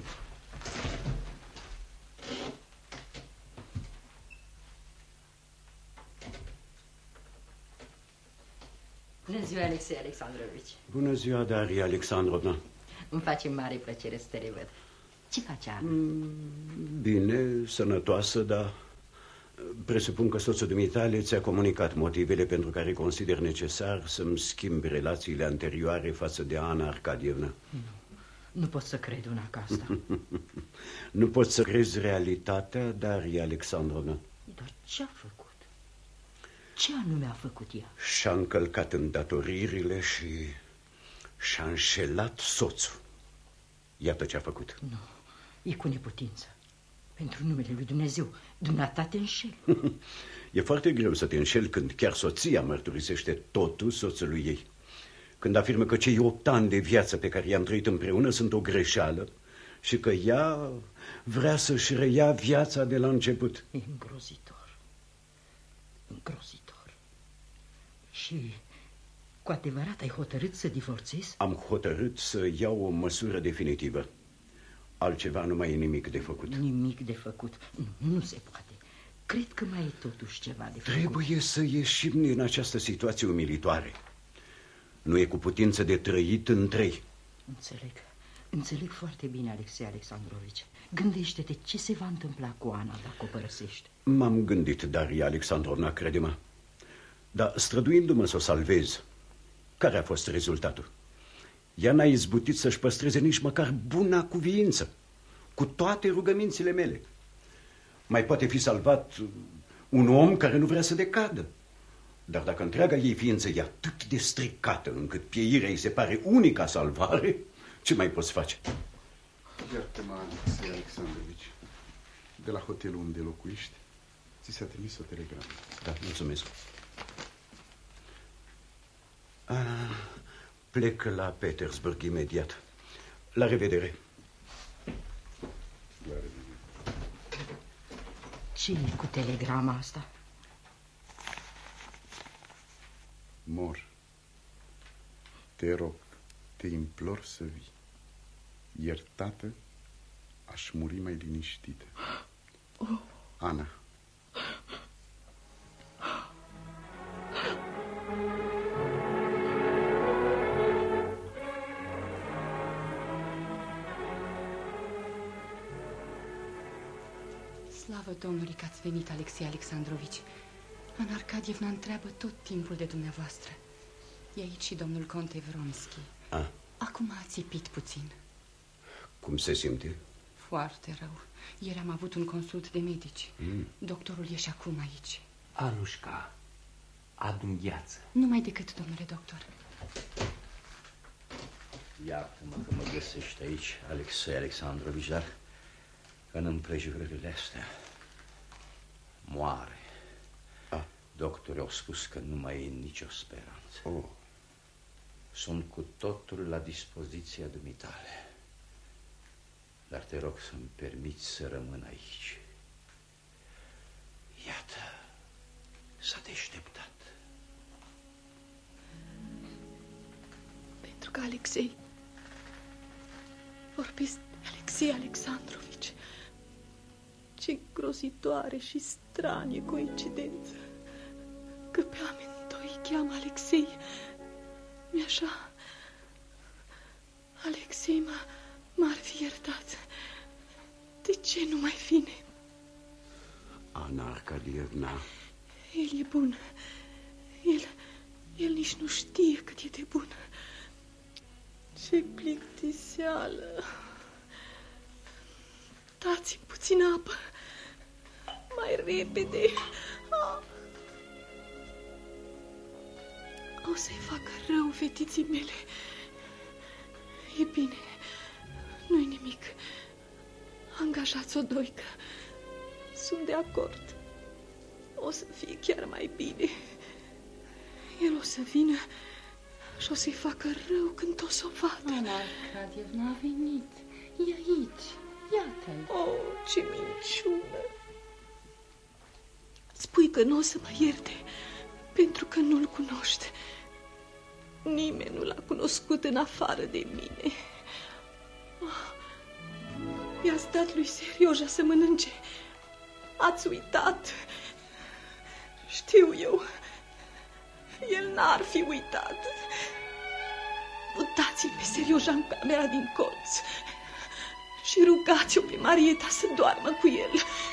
Bună ziua, Alexei Alexandrovici. Bună ziua, Daria Alexandrovna. Îmi face mare plăcere să te revăd. Ce face Ana? Bine, sănătoasă, dar presupun că soțul dumitale ți-a comunicat motivele pentru care consider necesar să-mi schimbi relațiile anterioare față de Ana Arcadievna. Nu pot să cred una ca asta. Nu pot să crezi realitatea, Daria Alexandrovna. Dar ce a făcut? Ce anume a făcut ea? Și-a încălcat îndatoririle și și-a înșelat soțul. Iată ce a făcut. Nu, e cu neputință. Pentru numele lui Dumnezeu, dumneata te înșeli. E foarte greu să te înșeli când chiar soția mărturisește totul soțului ei. Când afirmă că cei 8 ani de viață pe care i-am trăit împreună sunt o greșeală și că ea vrea să-și reia viața de la început. E îngrozitor. Îngrozitor. Și cu adevărat ai hotărât să divorțezi? Am hotărât să iau o măsură definitivă. Altceva nu mai e nimic de făcut. Nimic de făcut. Nu se poate. cred că mai e totuși ceva de făcut. Trebuie să ieșim din această situație umilitoare. Nu e cu putință de trăit în trei. Înțeleg foarte bine, Alexei Alexandrovici. Gândește-te ce se va întâmpla cu Ana dacă o părăsești. M-am gândit, Daria Alexandrovna, crede-mă. Dar străduindu-mă să o salvez, care a fost rezultatul? Ea n-a izbutit să-și păstreze nici măcar buna cuviință, cu toate rugămințile mele. Mai poate fi salvat un om care nu vrea să decadă. Dar dacă întreaga ei ființă e atât de stricată încât pieirea îi se pare unica salvare, ce mai poți face? Iartă-mă, Alexei Alexandrovici. De la hotelul unde locuiești, ți s-a trimis o telegramă. Da, mulțumesc. Plec la Petersburg imediat. La revedere. La revedere. Ce e cu telegrama asta? Mor. Te rog, te implor să vii. Iertată, aș muri mai liniștită. Ana. Slavă Domnului că ați venit, Alexei Alexandrovici. Ana Arcadievna întreabă tot timpul de dumneavoastră. E aici și domnul Conte Vronski. Acum a țipit puțin. Cum se simte? Foarte rău. Ieri am avut un consult de medici. Doctorul e și acum aici. Anușca, adu-mi gheață. Numai decât, domnule doctor. Iartă-mă că mă găsești aici, Alexei Alexandrovici, dar în împrejurările astea moare. Doctorii au spus că nu mai e nicio speranță. Sunt cu totul la dispoziția dumitale. Dar te rog să-mi permiți să rămân aici. Iată, s-a deșteptat. Pentru că Alexei... Vorbiți, Alexei Alexandrovici. Ce grozitoare și stranie coincidență. Că pe amândoi îi cheamă Alexei. Mi așa... Alexei m-ar fi iertat. De ce nu mai vine? Ana Arcadievna. El e bun. El nici nu știe cât e de bun. Ce plictiseală. Dați-mi puțină apă. Mai repede. O să-i facă rău fetiții mele. E bine. Nu-i nimic. Angajați o doică. Sunt de acord. O să fie chiar mai bine. El o să vină și o să-i facă rău când o să o vadă. Ana Arcadievna a venit. E aici. Iată-l. Oh, ce minciună. Spui că nu o să mă ierte pentru că nu-l cunoști. Nimeni nu l-a cunoscut în afară de mine. I-ați dat lui Serioja să mănânce. Ați uitat. Știu eu. El n-ar fi uitat. Mutați-l pe Serioja în camera din colț și rugați-o pe Marieta să doarmă cu el.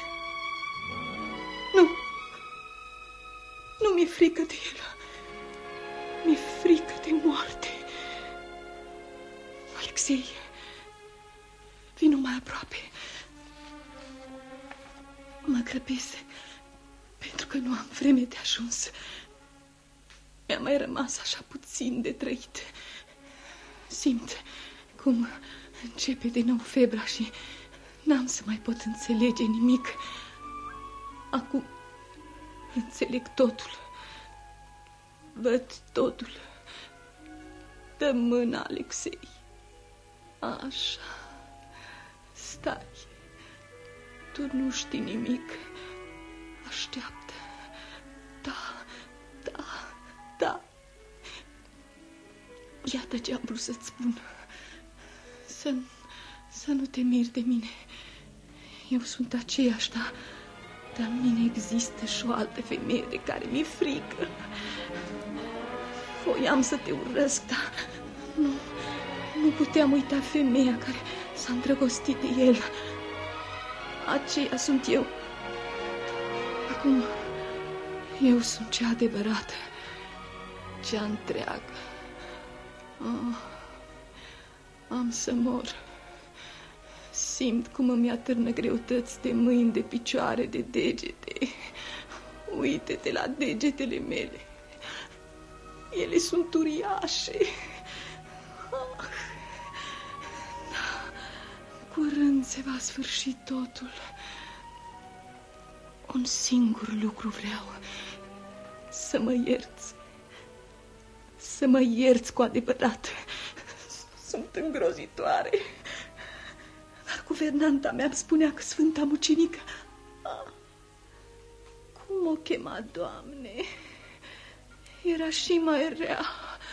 Nu mi-e frică de el. Mi-e frică de moarte. Alexei, vino mai aproape. Mă grăbesc pentru că nu am vreme de ajuns. Mi-a mai rămas așa puțin de trăit. Simt cum începe de nou febra și n-am să mai pot înțelege nimic. Acum înțeleg totul. Văd totul. Dă mâna, Alexei. Așa. Stai. Tu nu știi nimic. Așteaptă. Da. Iată ce am vrut să-ți spun. Să nu te miri de mine. Eu sunt aceeași, Dar în mine există și o altă femeie de care mi-e frică. Voiam să te urăsc, dar nu puteam uita femeia care s-a îndrăgostit de el. Aceea sunt eu. Acum, eu sunt cea adevărată, cea întreagă. Am să mor. Simt cum îmi atârnă greutăți de mâini, de picioare, de degete. Uite-te la degetele mele. Ele sunt uriașe. Da, curând se va sfârși totul. Un singur lucru vreau. Să mă ierți. Să mă ierți cu adevărat. Sunt îngrozitoare. Dar guvernanta mea îmi spunea că Sfânta Mucenică... Cum o chema, Doamne? Era și mai rea.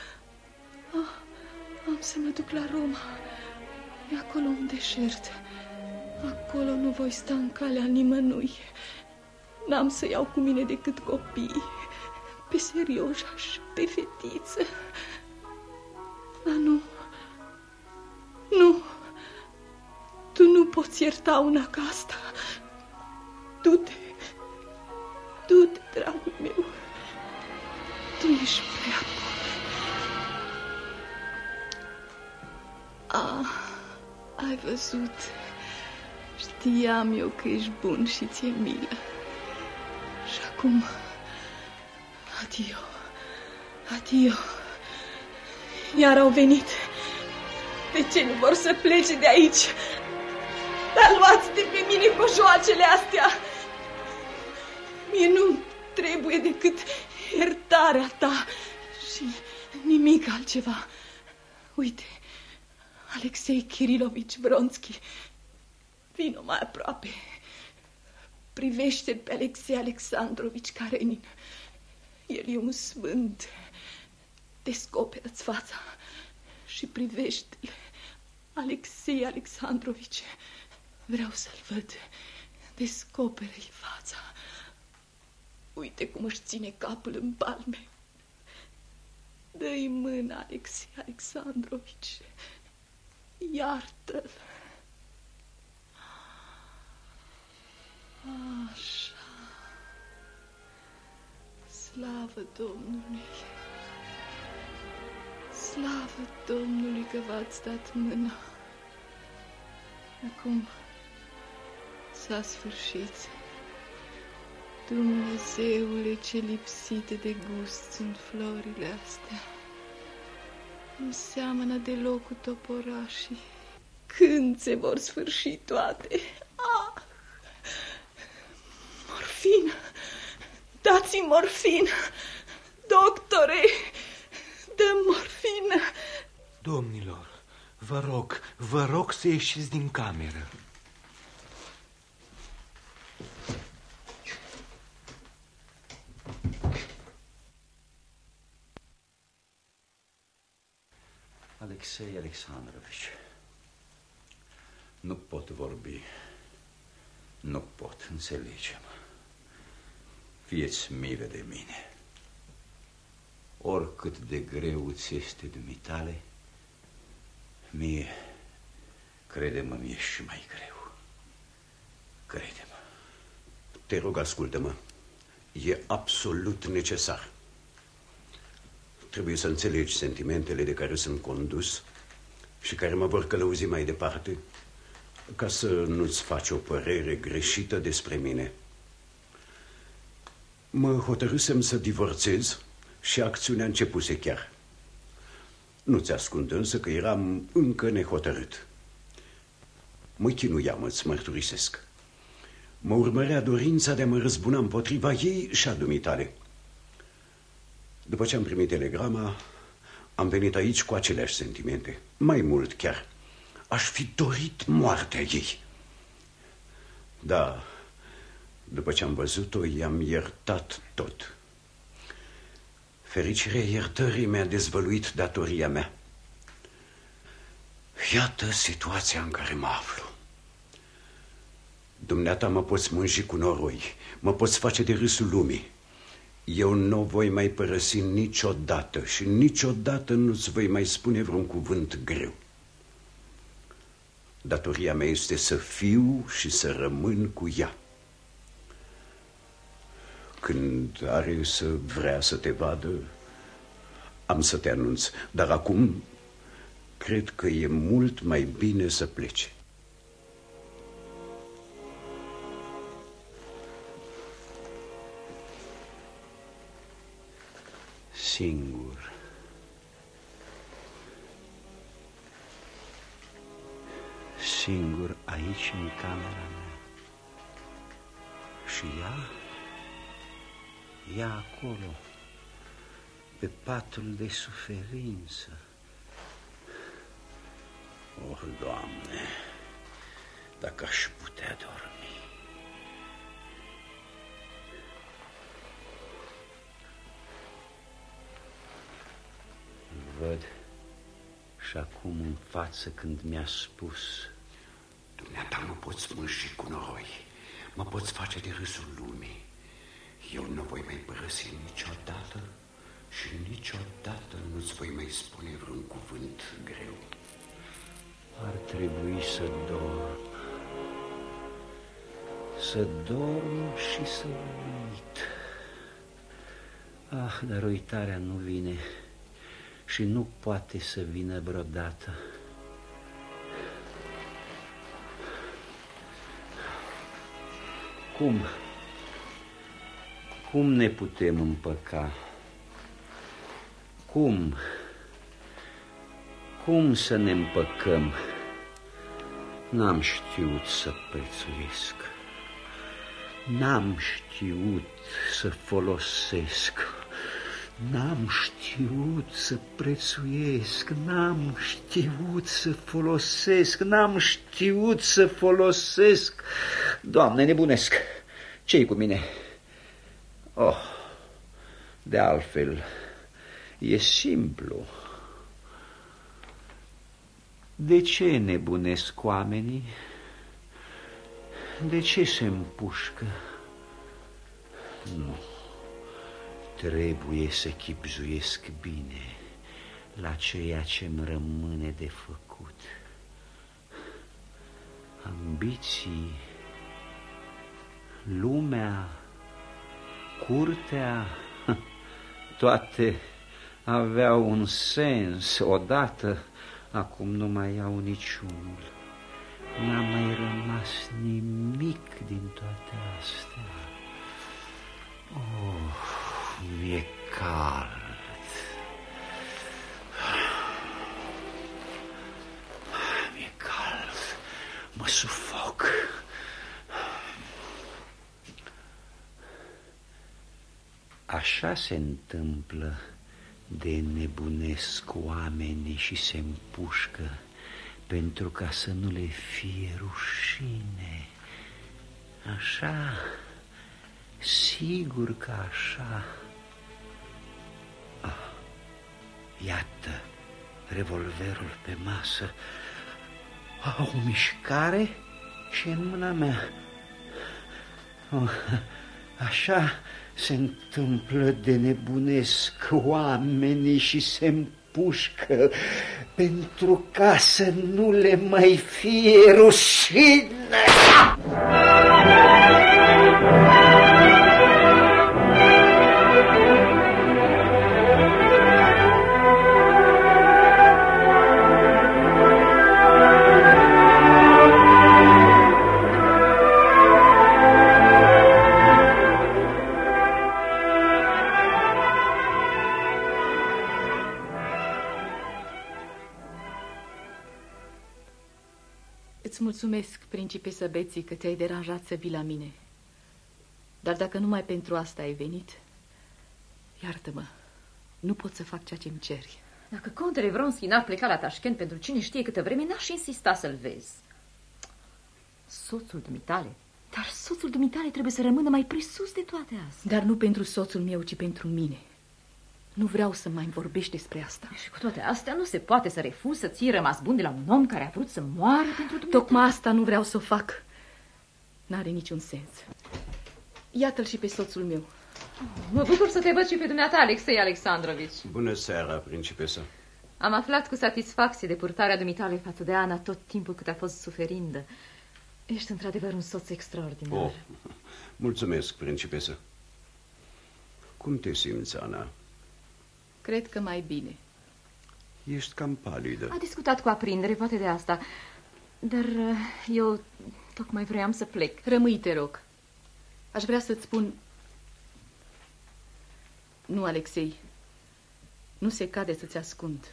Am să mă duc la Roma. E acolo un deșert. Acolo nu voi sta în calea nimănui. N-am să iau cu mine decât copii, pe Serioja și pe fetiță. Dar nu, tu nu poți ierta una ca asta. Du-te, dragul meu. Tu ești prea bun. Ai văzut? Știam eu că ești bun și ți-e milă. Și acum, adio, adio. Iar au venit. De ce nu vor să plece de aici? Dar luați de pe mine cojoacele astea. Mie nu trebuie decât iertarea ta și nimic altceva. Uite, Alexei Kirilovici Vronski, vino mai aproape. Privește-l pe Alexei Alexandrovici Karenin. El e un sfânt. Descoperă-ți fața și privește-l. Alexei Alexandrovici, vreau să-l văd. Descoperă-i fața. Uite cum își ține capul în palme. Dă-i mâna, Alexei Alexandrovici. Iartă-l. Așa. Slavă Domnului. Slavă Domnului că v-ați dat mâna. Acum s-a sfârșit. Dumnezeule, ce lipsite de gust sunt florile astea. Nu seamănă deloc cu toporașii. Când se vor sfârși toate? Morfină! Dați-mi morfină! Doctore, dă morfină! Domnilor, vă rog să ieșiți din cameră. Alexei Alexandrovici, nu pot vorbi, nu pot, înțelege-mă. Fieți milă de mine. Oricât de greu ți este dumitale, mie, crede-mă, mi-e și mai greu. Crede-mă. Te rog, ascultă-mă. E absolut necesar. Trebuie să înțelegi sentimentele de care sunt condus și care mă vor călăuzi mai departe, ca să nu-ți faci o părere greșită despre mine. Mă hotărâsem să divorțez și acțiunea începuse chiar. Nu-ți ascund însă că eram încă nehotărât. Mă chinuiam, îți mărturisesc. Mă urmărea dorința de a mă răzbuna împotriva ei și a dumitale. După ce am primit telegrama, am venit aici cu aceleași sentimente. Mai mult chiar, aș fi dorit moartea ei. Da, după ce am văzut-o, i-am iertat tot. Fericirea iertării mi-a dezvăluit datoria mea. Iată situația în care mă aflu. Dumneata mă poți mânji cu noroi, mă poți face de râsul lumii. Eu nu voi mai părăsi niciodată și niciodată nu-ți voi mai spune vreun cuvânt greu. Datoria mea este să fiu și să rămân cu ea. Când are să vrea să te vadă, am să te anunț. Dar acum cred că e mult mai bine să pleci. Singur. Singur aici în camera mea. Și ea acolo, pe patul de suferință. Oh, Doamne, dacă aș putea dormi. Îl văd și acum în față când mi-a spus: dumneata mă poți mânji cu noroi, mă poți face de râsul lumii. Eu nu voi mai părăsi niciodată și niciodată nu-ți voi mai spune vreun cuvânt greu. Ar trebui să dorm. Să dorm și să uit. Ah, dar uitarea nu vine și nu poate să vină vreodată. Cum ne putem împăca? Cum să ne împăcăm? N-am știut să prețuiesc. N-am știut să folosesc. N-am știut să prețuiesc. N-am știut să folosesc. N-am știut să folosesc. Doamne, nebunesc. Ce-i cu mine? Oh, de altfel, e simplu. De ce nebunesc oamenii? De ce se împușcă? Nu, trebuie să chibzuiesc bine la ceea ce-mi rămâne de făcut. Ambiții, lumea, curtea, toate aveau un sens odată, acum nu mai au niciunul. N-a mai rămas nimic din toate astea. Oh, mi-e cald. Mi-e cald. Mă sufoc. Așa se întâmplă de nebunesc oamenii și se împușcă pentru ca să nu le fie rușine. Așa, sigur că așa. Ah, iată revolverul pe masă. O mișcare și în mâna mea. Oh, așa se întâmplă de nebunesc oamenii și se împușcă pentru ca să nu le mai fie rușine. Îți mulțumesc, principesă Betsy, că te-ai deranjat să vii la mine. Dar dacă numai pentru asta ai venit, iartă-mă, nu pot să fac ceea ce-mi ceri. Dacă contele Vronski n-ar pleca la Tașkent pentru cine știe câtă vreme, n-aș insista să-l vezi. Soțul dumitale? Dar soțul dumitale trebuie să rămână mai presus de toate astea. Dar nu pentru soțul meu, ci pentru mine. Nu vreau să mai vorbești despre asta. Și cu toate astea nu se poate să refuzi să ții rămas bun de la un om care a vrut să moară pentru dumneavoastră. Tocmai asta nu vreau să o fac. N-are niciun sens. Iată-l și pe soțul meu. Mă bucur să te văd și pe dumneata, Alexei Alexandrovici. Bună seara, principesă. Am aflat cu satisfacție de purtarea dumitale față de Ana tot timpul cât a fost suferindă. Ești într-adevăr un soț extraordinar. Oh, mulțumesc, principesă. Cum te simți, Ana? Cred că mai bine. Ești cam palidă. A discutat cu aprindere, poate de asta. Dar eu tocmai vroiam să plec. Rămâi, te rog. Aș vrea să-ți spun... Nu, Alexei. Nu se cade să-ți ascund.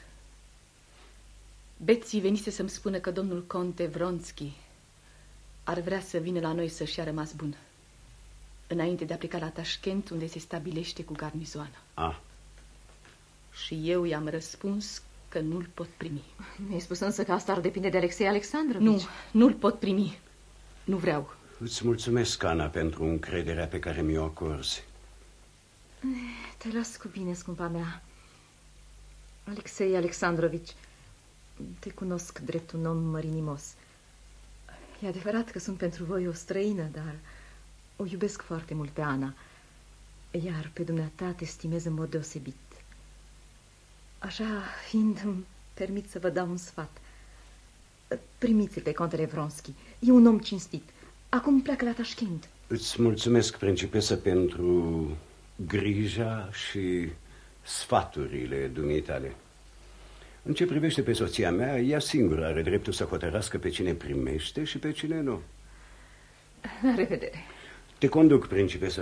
Betsy venise să-mi spună că domnul conte Vronski ar vrea să vină la noi să-și a rămas bun, înainte de a pleca la Tashkent, unde se stabilește cu garnizoana. Ah. Și eu i-am răspuns că nu-l pot primi. Mi-ai spus însă că asta ar depinde de Alexei Alexandrovici. Nu, nu-l pot primi. Nu vreau. Îți mulțumesc, Ana, pentru încrederea pe care mi-o acorzi. Te las cu bine, scumpa mea. Alexei Alexandrovici, te cunosc drept un om mărinimos. E adevărat că sunt pentru voi o străină, dar o iubesc foarte mult pe Ana, iar pe dumneata te estimez în mod deosebit. Așa fiind, îmi permit să vă dau un sfat. Primiți-l pe contele Vronski. E un om cinstit. Acum pleacă la Tashkent. Îți mulțumesc, principesă, pentru grija și sfaturile dumitale. În ce privește pe soția mea, ea singură are dreptul să hotărască pe cine primește și pe cine nu. La revedere. Te conduc, principesă.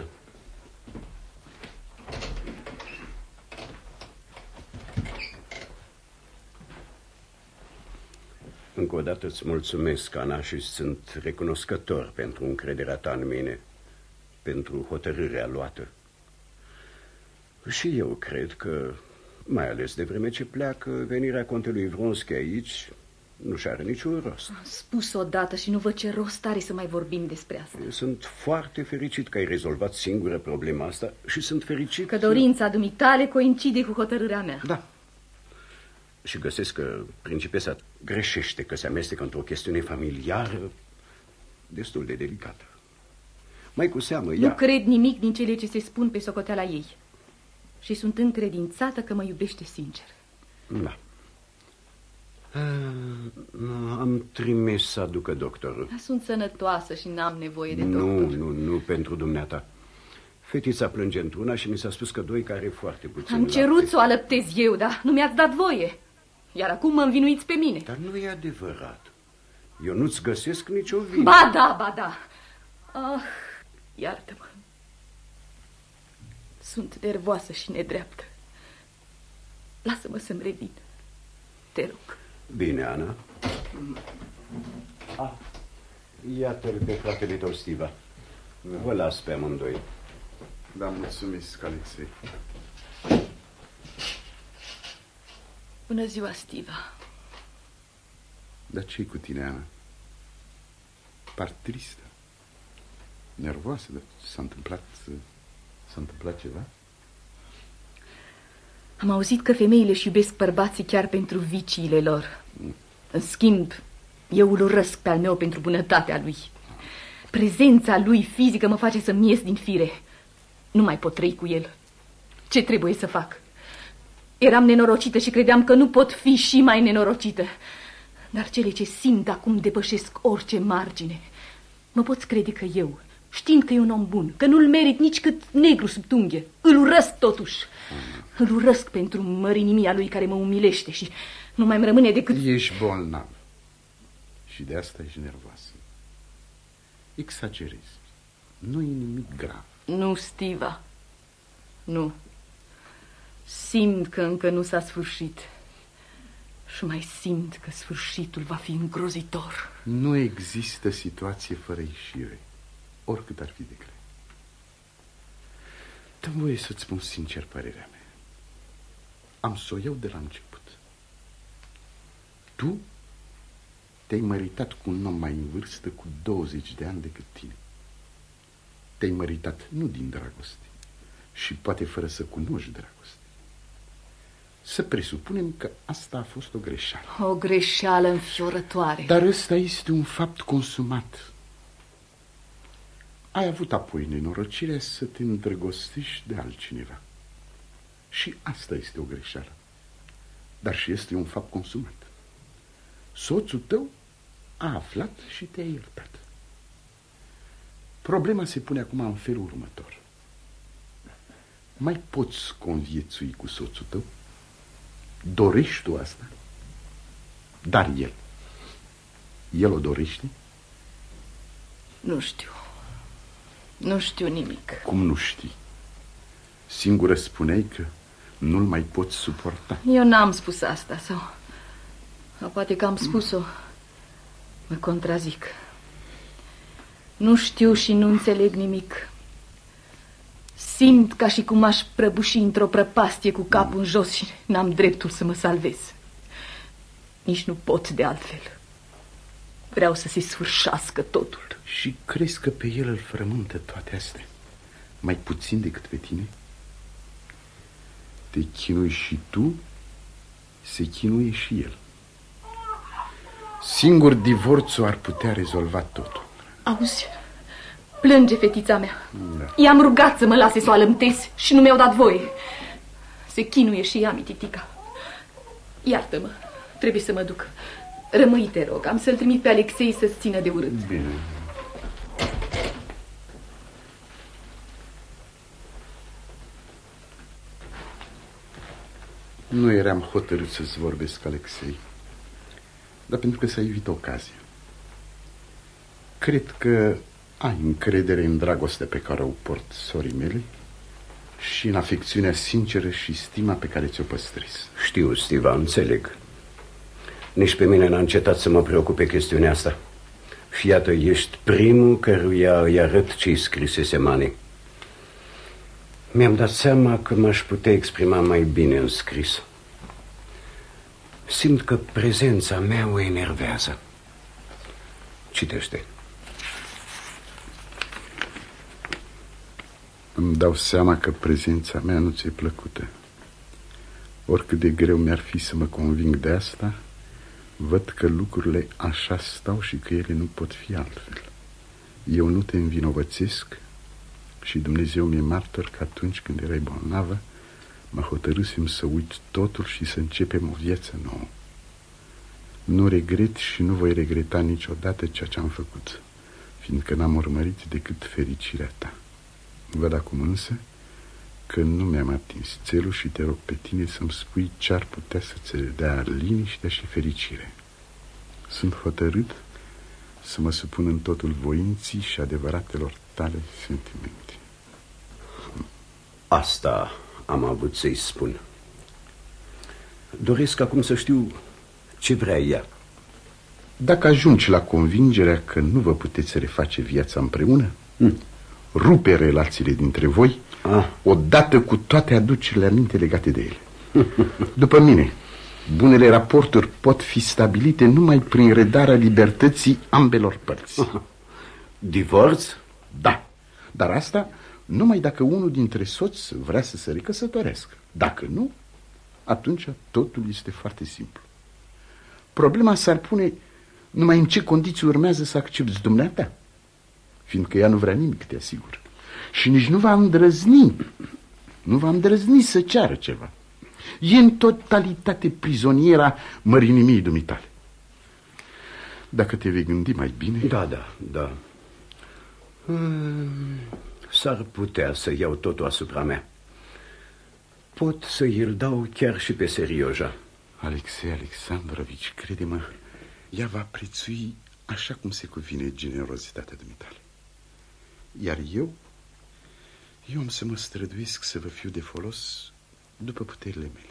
Încă o dată îți mulțumesc, Ana, și sunt recunoscător pentru încrederea ta în mine, pentru hotărârea luată. Și eu cred că, mai ales de vreme ce pleacă, venirea contelui Vronski aici nu și are niciun rost. Am spus odată și nu văd ce rost are să mai vorbim despre asta. Eu sunt foarte fericit că ai rezolvat singură problema asta și sunt fericit că dorința dumitale coincide cu hotărârea mea. Da. Și găsesc că principesa greșește că se amestecă într-o chestiune familiară destul de delicată. Mai cu seamă, ea... Nu cred nimic din cele ce se spun pe socoteala ei. Și sunt încredințată că mă iubește sincer. Da. Am trimis să aducă doctorul. Sunt sănătoasă și n-am nevoie de doctor. Nu pentru dumneata. Fetița plânge într-una și mi s-a spus că doi care foarte puțin Am cerut să o alăptez eu, dar nu mi-ați dat voie. Iar acum mă învinuiți pe mine. Dar nu e adevărat. Eu nu-ți găsesc nicio vină. Ba da, ba da. Ah, iartă-mă. Sunt nervoasă și nedreaptă. Lasă-mă să-mi revin. Te rog. Bine, Ana. Iată-l pe fratele tău, Stiva. Vă las pe amândoi. Da, mulțumesc, Alexei. Bună ziua, Stiva. Dar ce-i cu tine, Ana? Par tristă. Nervoasă, dar s-a întâmplat ceva? Am auzit că femeile își iubesc bărbații chiar pentru viciile lor. În schimb, eu îl urăsc pe al meu pentru bunătatea lui. Prezența lui fizică mă face să-mi ies din fire. Nu mai pot trăi cu el. Ce trebuie să fac? Eram nenorocită și credeam că nu pot fi și mai nenorocită. Dar cele ce simt acum depășesc orice margine. Mă poți crede că eu, știind că e un om bun, că nu-l merit nici cât negru sub tunghe, îl urăsc totuși. Îl urăsc pentru mărinimia lui care mă umilește și nu mai îmi rămâne decât... Ești bolnav și de asta ești nervoasă. Exagerezi. Nu e nimic grav. Nu, Stiva. Nu. Simt că încă nu s-a sfârșit. Și mai simt că sfârșitul va fi îngrozitor. Nu există situație fără ieșire, oricât ar fi de grea. Dă-mi voie să-ți spun sincer părerea mea. Am să o iau de la început. Tu te-ai măritat cu un om mai în vârstă cu 20 de ani decât tine. Te-ai măritat nu din dragoste și poate fără să cunoști dragoste. Să presupunem că asta a fost o greșeală. O greșeală înfiorătoare. Dar ăsta este un fapt consumat. ai avut apoi nenorocirea să te îndrăgostești de altcineva. Și asta este o greșeală, dar și este un fapt consumat. Soțul tău a aflat și te-a iertat. Problema se pune acum în felul următor. Mai poți conviețui cu soțul tău? Dorești tu asta? Dar el o dorește? Nu știu. Nu știu nimic. Cum nu știi? Singură spuneai că nu-l mai poți suporta. Eu n-am spus asta, sau poate că am spus-o. Mă contrazic. Nu știu și nu înțeleg nimic. Simt ca și cum aș prăbuși într-o prăpastie cu capul în jos și n-am dreptul să mă salvez. Nici nu pot de altfel. Vreau să se sfârșească totul. Și crezi că pe el îl frământă toate astea mai puțin decât pe tine? Te chinui și tu, se chinuie și el. Singur divorțul ar putea rezolva totul. Auzi, plânge fetița mea. Da. I-am rugat să mă lase să o alămtez și nu mi-au dat voie. Se chinuie și ea, mititica. Iartă-mă, trebuie să mă duc. Rămâi, te rog, am să-l trimit pe Alexei să-ți țină de urât. Bine. Nu eram hotărât să-ți vorbesc, Alexei, dar pentru că s-a ivit ocazia. Cred că ai încredere în dragostea pe care o port sorii mele și în afecțiunea sinceră și stima pe care ți-o păstrez. Știu, Stiva, înțeleg. Nici pe mine n-a încetat să mă preocupe chestiunea asta. Și iată, ești primul căruia îi arăt ce-i scrisese Mani. Mi-am dat seama că m-aș putea exprima mai bine în scris. Simt că prezența mea o enervează. Citește. Îmi dau seama că prezența mea nu ți-e plăcută. Oricât de greu mi-ar fi să mă conving de asta, văd că lucrurile așa stau și că ele nu pot fi altfel. Eu nu te învinovățesc și Dumnezeu mi-e martor că atunci când erai bolnavă, mă hotărâsem să uit totul și să începem o viață nouă. Nu regret și nu voi regreta niciodată ceea ce am făcut, fiindcă n-am urmărit decât fericirea ta. Văd acum însă că nu mi-am atins țelul și te rog pe tine să-mi spui ce ar putea să-ți dea liniștea și fericire. Sunt hotărât să mă supun în totul voinții și adevăratelor tale sentimente. Asta am avut să-i spun. Doresc acum să știu ce vrea ea. Dacă ajungi la convingerea că nu vă puteți reface viața împreună, rupe relațiile dintre voi, odată cu toate aducerile aminte legate de ele. După mine, bunele raporturi pot fi stabilite numai prin redarea libertății ambelor părți. Divorț? Da, dar asta numai dacă unul dintre soți vrea să se recăsătorească. Dacă nu, atunci totul este foarte simplu. Problema s-ar pune numai în ce condiții urmează să accepți dumneata, fiindcă ea nu vrea nimic, te asigur. Și nici nu va îndrăzni să ceară ceva. E în totalitate prizoniera mărinimii dumitale. Dacă te vei gândi mai bine... Da. S-ar putea să iau totul asupra mea. Pot să îl dau chiar și pe Serioja. Alexei Alexandrovici, crede-mă, ea va prețui așa cum se cuvine generozitatea dumitale. Iar eu am să mă străduiesc să vă fiu de folos după puterile mele.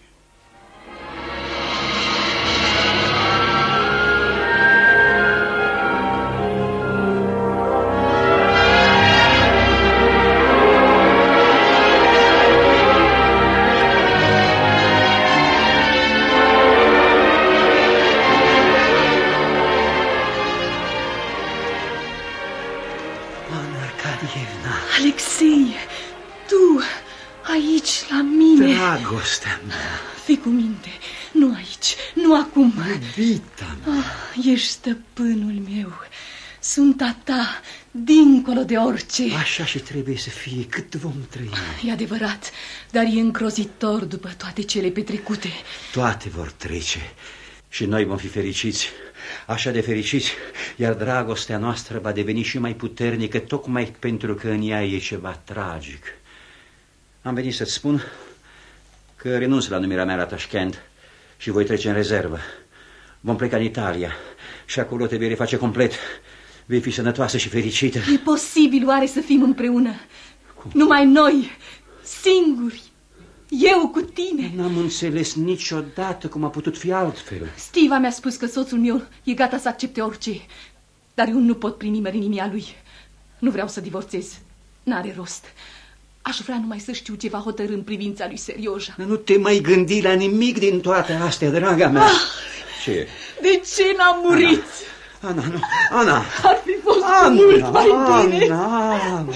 Alexei, tu, aici, la mine. Dragostea mea. Fii cu minte, nu aici, nu acum. Iubita mea. Ești stăpânul meu. Sunt a ta, dincolo de orice. Așa și trebuie să fie, cât vom trăi. E adevărat, dar e îngrozitor după toate cele petrecute. Toate vor trece și noi vom fi fericiți, așa de fericiți, iar dragostea noastră va deveni și mai puternică, tocmai pentru că în ea e ceva tragic. Am venit să-ți spun că renunț la numirea mea la Tashkent și voi trece în rezervă. Vom pleca în Italia și acolo te vei reface complet. Vei fi sănătoasă și fericită. E posibil oare să fim împreună? Cum? Numai noi, singuri, eu cu tine. N-am înțeles niciodată cum a putut fi altfel. Steve mi-a spus că soțul meu e gata să accepte orice, dar eu nu pot primi mărinimea lui. Nu vreau să divorțez, n-are rost. Aș vrea numai să știu ce va hotărî în privința lui Serioja. Nu te mai gândi la nimic din toate astea, draga mea. Ce? De ce n-am murit? Ana, nu, Ana! Ar fi fost mult mai bine! Ana!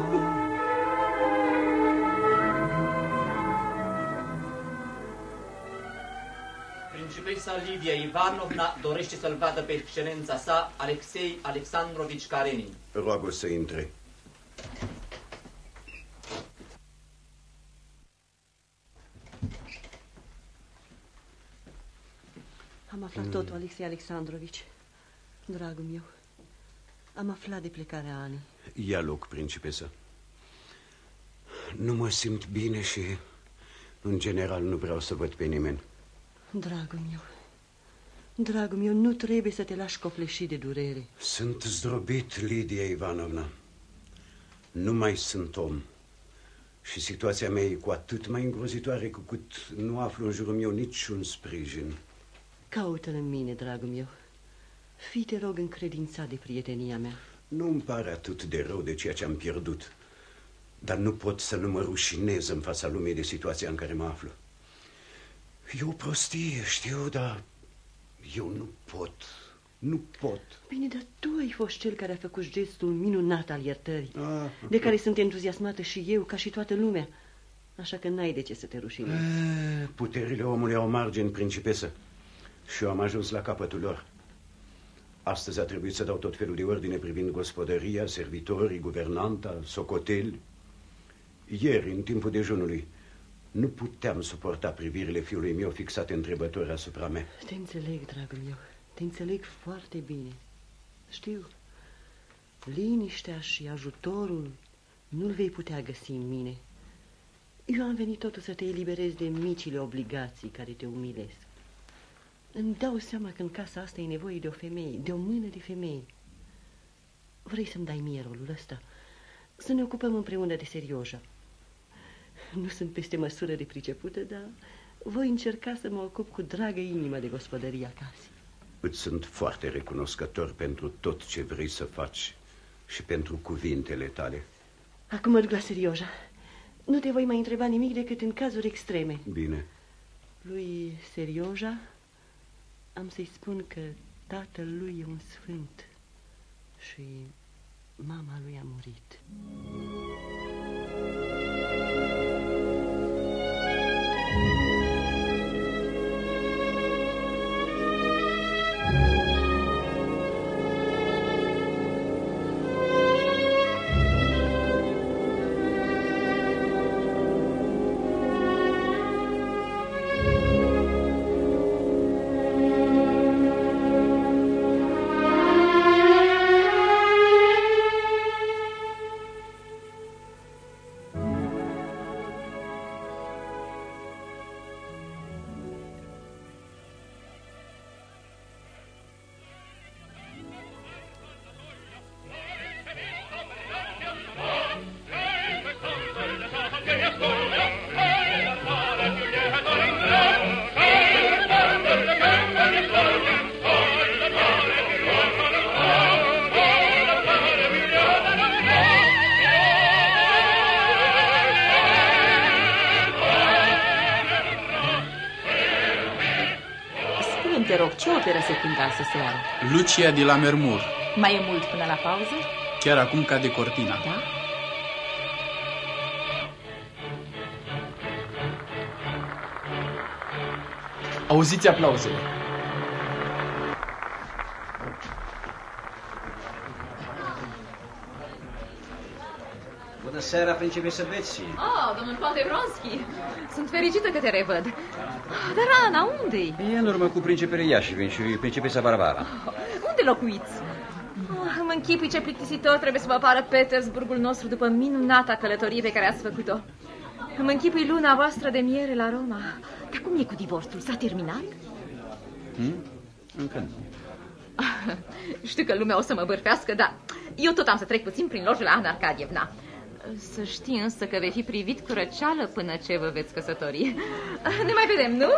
Principesa Lidia Ivanovna dorește să-l vadă pe excelența sa, Alexei Alexandrovici Karenin. Roagă să intre. Am aflat totul, Alexei Alexandrovici. Dragul meu, am aflat de plecarea Anei. Ia loc, principesă. Nu mă simt bine și, în general, nu vreau să văd pe nimeni. Dragul meu, nu trebuie să te lași copleșit de durere. Sunt zdrobit, Lidia Ivanovna. Nu mai sunt om. Și situația mea e cu atât mai îngrozitoare cu cât nu aflu în jurul meu niciun sprijin. Caută-l în mine, dragul meu. Fii, te rog, încredințat de prietenia mea. Nu-mi pare atât de rău de ceea ce am pierdut, dar nu pot să nu mă rușinez în fața lumii de situația în care mă aflu. E o prostie, știu, dar eu nu pot. Bine, dar tu ai fost cel care a făcut gestul minunat al iertării, de care sunt entuziasmată și eu, ca și toată lumea. Așa că n-ai de ce să te rușinezi. Puterile omului au margini, principesă, și eu am ajuns la capătul lor. Astăzi a trebuit să dau tot felul de ordine privind gospodăria, servitorii, guvernanta, socoteli. Ieri, în timpul dejunului, nu puteam suporta privirile fiului meu fixate întrebători asupra mea. Te înțeleg, dragul meu, te înțeleg foarte bine. Știu, liniștea și ajutorul nu-l vei putea găsi în mine. Eu am venit totuși să te eliberez de micile obligații care te umilesc. Îmi dau seama că în casa asta e nevoie de o femeie, de o mână de femeie. Vrei să-mi dai mie rolul ăsta? Să ne ocupăm împreună de Serioja. Nu sunt peste măsură de pricepută, dar voi încerca să mă ocup cu dragă inimă de gospodăria casei. Îți sunt foarte recunoscător pentru tot ce vrei să faci și pentru cuvintele tale. Acum mă duc la Serioja. Nu te voi mai întreba nimic decât în cazuri extreme. Bine. Lui Serioja am să-i spun că tatăl lui e un sfânt și mama lui a murit. Te rog, ce operă se cântă astă seară? Lucia de la Mermur. Mai e mult până la pauză? Chiar acum cade cortina. Da? Auziți aplauzele. Bună seara, principesa Betsy. Domnul Conte Vronski, sunt fericită că te revăd. Dar Ana, unde-i? E în urmă cu principele Iașivin și principesa Varvara. Unde locuiți? Îmi închipui ce plictisitor trebuie să vă apară Petersburgul nostru după minunata călătorie pe care ați făcut-o. Îmi închipui luna voastră de miere la Roma. Dar cum e cu divorțul? S-a terminat? Încă nu. Știu că lumea o să mă bârfească, dar eu tot am să trec puțin prin lojul Ana Arcadievna. Să știi însă că vei fi privit cu răceală până ce vă veți căsători. Ne mai vedem, nu?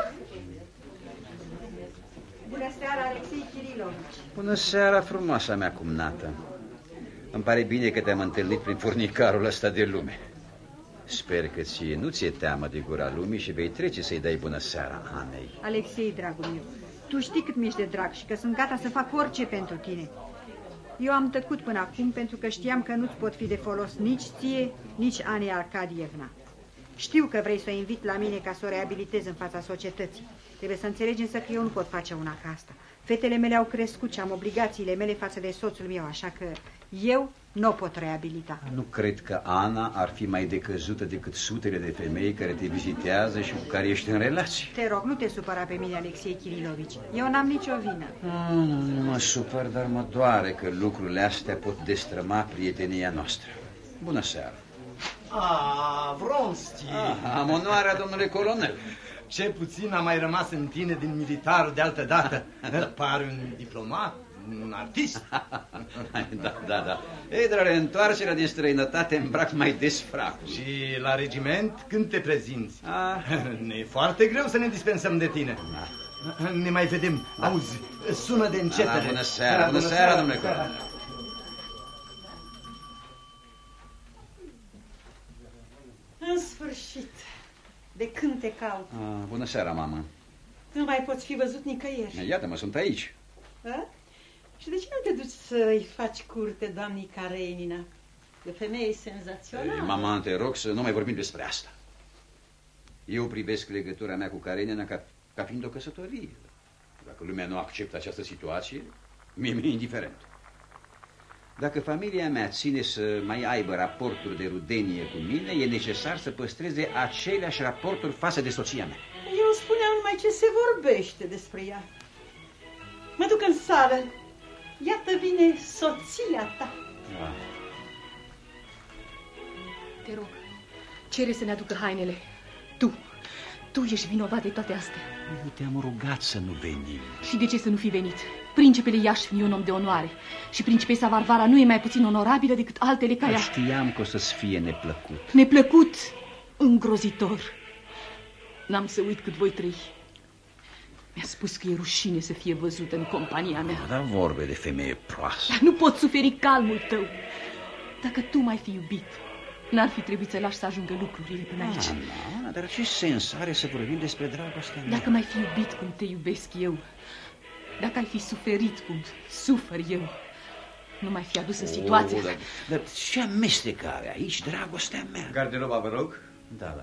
Bună seara, Alexei Kirilovici. Bună seara, frumoasa mea cumnată. Îmi pare bine că te-am întâlnit prin furnicarul ăsta de lume. Sper că ție nu ți-e teamă de gura lumii și vei trece să-i dai bună seara Anei. Alexei, dragul meu, tu știi cât mi-ești de drag și că sunt gata să fac orice pentru tine. Eu am tăcut până acum pentru că știam că nu-ți pot fi de folos nici ție, nici Anei Arcadievna. Știu că vrei să o invit la mine ca să o reabilitez în fața societății. Trebuie să înțelegi însă că eu nu pot face una ca asta. Fetele mele au crescut și am obligațiile mele față de soțul meu, așa că eu nu o pot reabilita. Nu cred că Ana ar fi mai decăzută decât sutele de femei care te vizitează și cu care ești în relații. Te rog, nu te supăra pe mine, Alexei Kirilovici. Eu n-am nicio vină. Nu mă supăr, dar mă doare că lucrurile astea pot destrăma prietenia noastră. Bună seara. Vronski. Am onoarea, domnule colonel. Ce puțin a mai rămas în tine din militarul de altă dată. Pare un diplomat, un artist. Da. Ei, dar întoarcerea din străinătate îmbrac mai des fracul. Și la regiment când te prezinți? Ne e foarte greu să ne dispensăm de tine. Ne mai vedem. Auzi, sună de încetele. Bună seara, domnule colonel. În sfârșit, de când te caut? Bună seara, mamă. Nu mai poți fi văzut nicăieri. Iată-mă, sunt aici. Și de ce nu te duci să-i faci curte doamnei Karenina? E o femeie senzațională. Mama, te rog să nu mai vorbim despre asta. Eu privesc legătura mea cu Karenina ca fiind o căsătorie. Dacă lumea nu acceptă această situație, mie e indiferent. Dacă familia mea ține să mai aibă raporturi de rudenie cu mine, e necesar să păstreze aceleași raporturi față de soția mea. Eu spuneam numai ce se vorbește despre ea. Mă duc în sală. Iată vine soția ta. Te rog, cere să ne aducă hainele. Tu ești vinovat de toate astea. Eu te-am rugat să nu venim. Și de ce să nu fi venit? Principele Iașvin e un om de onoare și principesa Varvara nu e mai puțin onorabilă decât altele ca ea. Știam că o să-ți fie neplăcut. Neplăcut? Îngrozitor. N-am să uit cât voi trăi. Mi-a spus că e rușine să fie văzută în compania mea. Dar vorbe de femeie proastă. Dar nu pot suferi calmul tău. Dacă tu m-ai fi iubit, n-ar fi trebuit să lași să ajungă lucrurile până aici. Dar ce sens are să vorbim despre dragostea mea? Dacă m-ai fi iubit cum te iubesc eu, dacă ai fi suferit cum sufăr eu, nu mai fi adus în situație. Dar ce amestecare aici dragostea mea? Garderoba, vă rog. Da.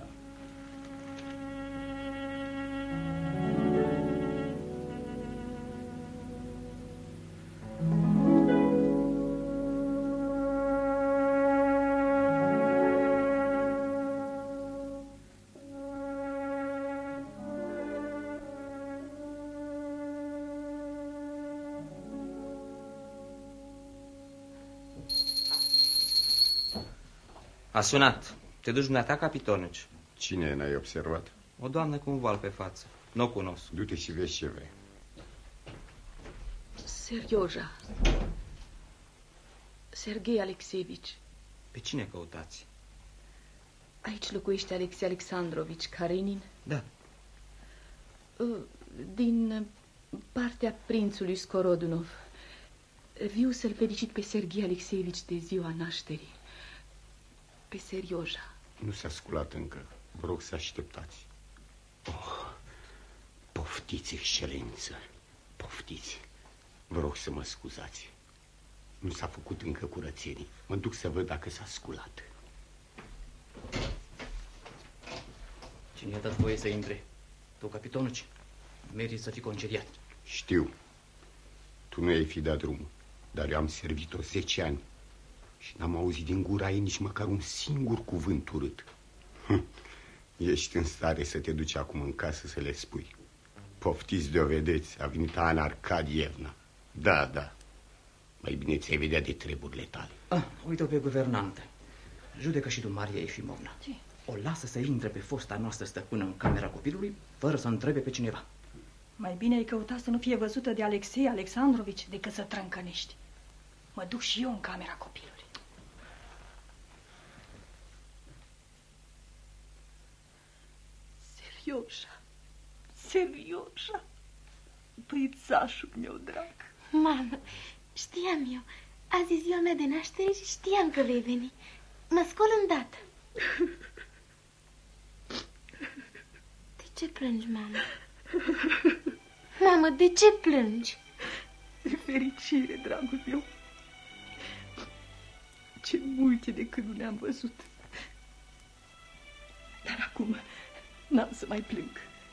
A sunat. Te duci dumneata, capitonici? Cine n-ai observat? O doamnă cu un val pe față. Nu o cunosc. Du-te și vezi ce vrei. Serioja. Serghei Alexeevici. Pe cine căutați? Aici locuiește Alexei Alexandrovici Karenin? Da. Din partea prințului Skorodunov. Viu să-l felicit pe Serghei Alexeevici de ziua nașterii. Pe Serioja. Nu s-a sculat încă. Vă rog să așteptați. Poftiți, excelență. Poftiți. Vă rog să mă scuzați. Nu s-a făcut încă curățenii. Mă duc să văd dacă s-a sculat. Cine i-a dat voie să intre? Tu, capitonuci, meriți să fii concediat. Știu. Tu nu ai fi dat drumul, dar eu am servit-o 10 ani. Și n-am auzit din gura ei nici măcar un singur cuvânt urât. Ești în stare să te duci acum în casă să le spui: poftiți de-o vedeți, a venit Ana Arcadievna. Da, da, mai bine ți-ai vedea de treburile tale. Uite-o pe guvernantă. Judecă și tu, Maria Efimovna. O lasă să intre pe fosta noastră stăpână în camera copilului, fără să întrebe pe cineva. Mai bine ai căuta să nu fie văzută de Alexei Alexandrovici decât să trâncănești. Mă duc și eu în camera copilului. Serioșa, băiețașul meu drag. Mamă, știam eu. Azi e ziua mea de naștere și știam că vei veni. Mă scol îndată. De ce plângi, mamă? Mamă, de ce plângi? De fericire, dragul meu. Ce multe de când nu ne-am văzut. Dar acum n-am să mai plâng.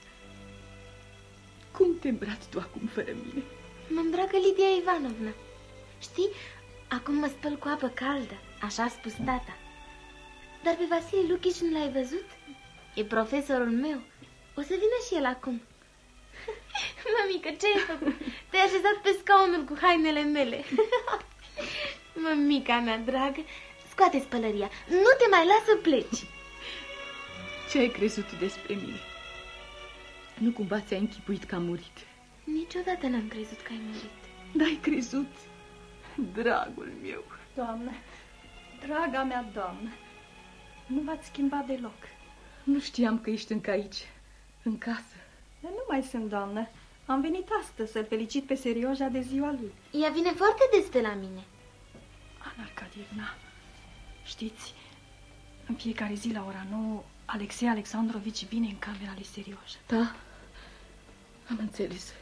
Cum te îmbraci tu acum fără mine? Mă îmbracă Lidia Ivanovna. Știi, acum mă spăl cu apă caldă, așa a spus tata. Dar pe Vasile Luchici nu l-ai văzut? E profesorul meu. O să vină și el acum. Mămică, ce ai făcut? Te-ai așezat pe scaunul cu hainele mele. Mămica mea dragă, scoate spălăria. Nu te mai las să pleci. Ce ai crezut tu despre mine? Nu cumva ți-ai închipuit că am murit? Niciodată n-am crezut că ai murit. N-ai crezut, dragul meu. Doamnă, draga mea doamnă, nu v-ați schimbat deloc. Nu știam că ești încă aici, în casă. Dar nu mai sunt, doamnă. Am venit astăzi să-l felicit pe Serioja de ziua lui. Ea vine foarte des pe la mine. Ana Arcadievna, știți, în fiecare zi la ora 9, Alexei Alexandrovici vine în camera lui Serioja. Da, am înțeles.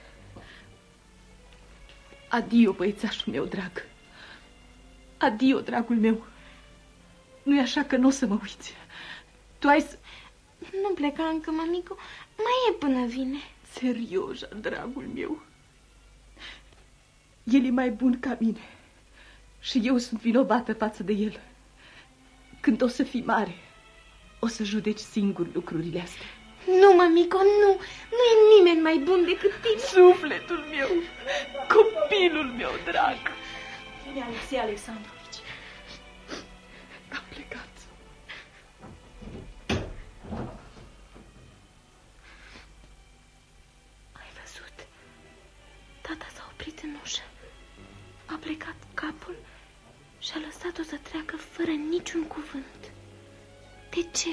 Adio, băiețașul meu drag. Adio, dragul meu. Nu-i așa că nu o să mă uiți? Tu ai să... Nu pleca încă, mămicu. Mai e până vine. Serioja, dragul meu. El e mai bun ca mine. Și eu sunt vinovată față de el. Când o să fii mare, o să judeci singur lucrurile astea. Nu, mămico, nu. Nu e nimeni mai bun decât tine. Sufletul meu, copilul meu drag. Vine Alexei Alexandrovici. Am plecat. Ai văzut? Tata s-a oprit în ușă. A plecat capul și a lăsat-o să treacă fără niciun cuvânt. De ce?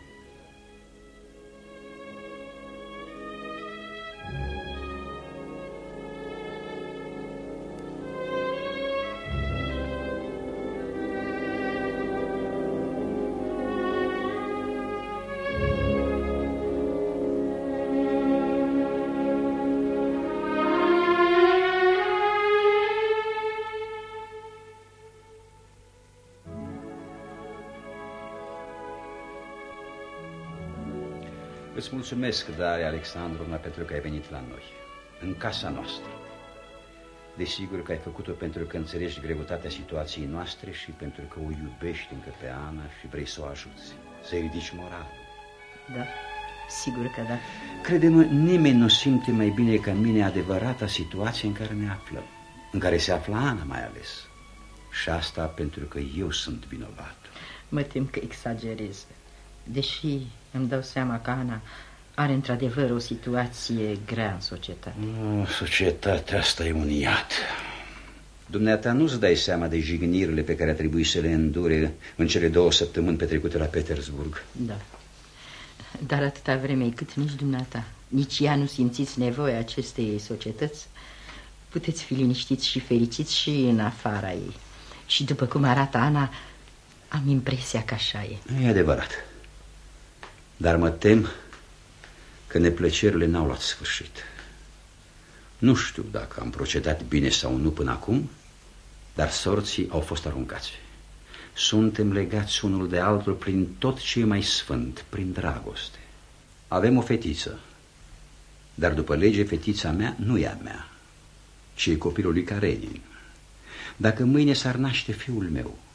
Îți mulțumesc, Daria Alexandrovna, pentru că ai venit la noi, în casa noastră. Desigur că ai făcut-o pentru că înțelegi greutatea situației noastre și pentru că o iubești încă pe Ana și vrei să o ajuți, să-i ridici moral. Da, sigur că da. Crede-mă, nimeni nu simte mai bine ca mine adevărata situație în care ne aflăm, în care se află Ana mai ales. Și asta pentru că eu sunt vinovat. Mă tem că exagerez. Deși îmi dau seama că Ana are într-adevăr o situație grea în societate. Societatea asta e un iad. Dumneata nu-ți dai seama de jignirile pe care a trebuit să le îndure în cele 2 săptămâni petrecute la Petersburg. Da. Dar atâta vreme cât nici dumneata, nici ea nu simțiți nevoia acestei societăți, puteți fi liniștiți și fericiți și în afara ei. Și după cum arată Ana, am impresia că așa e. E adevărat. Dar mă tem că neplăcerile n-au luat sfârșit. Nu știu dacă am procedat bine sau nu până acum, dar sorții au fost aruncați. Suntem legați unul de altul prin tot ce e mai sfânt, prin dragoste. Avem o fetiță, dar după lege fetița mea nu e a mea, ci e copilul lui Karenin. Dacă mâine s-ar naște fiul meu,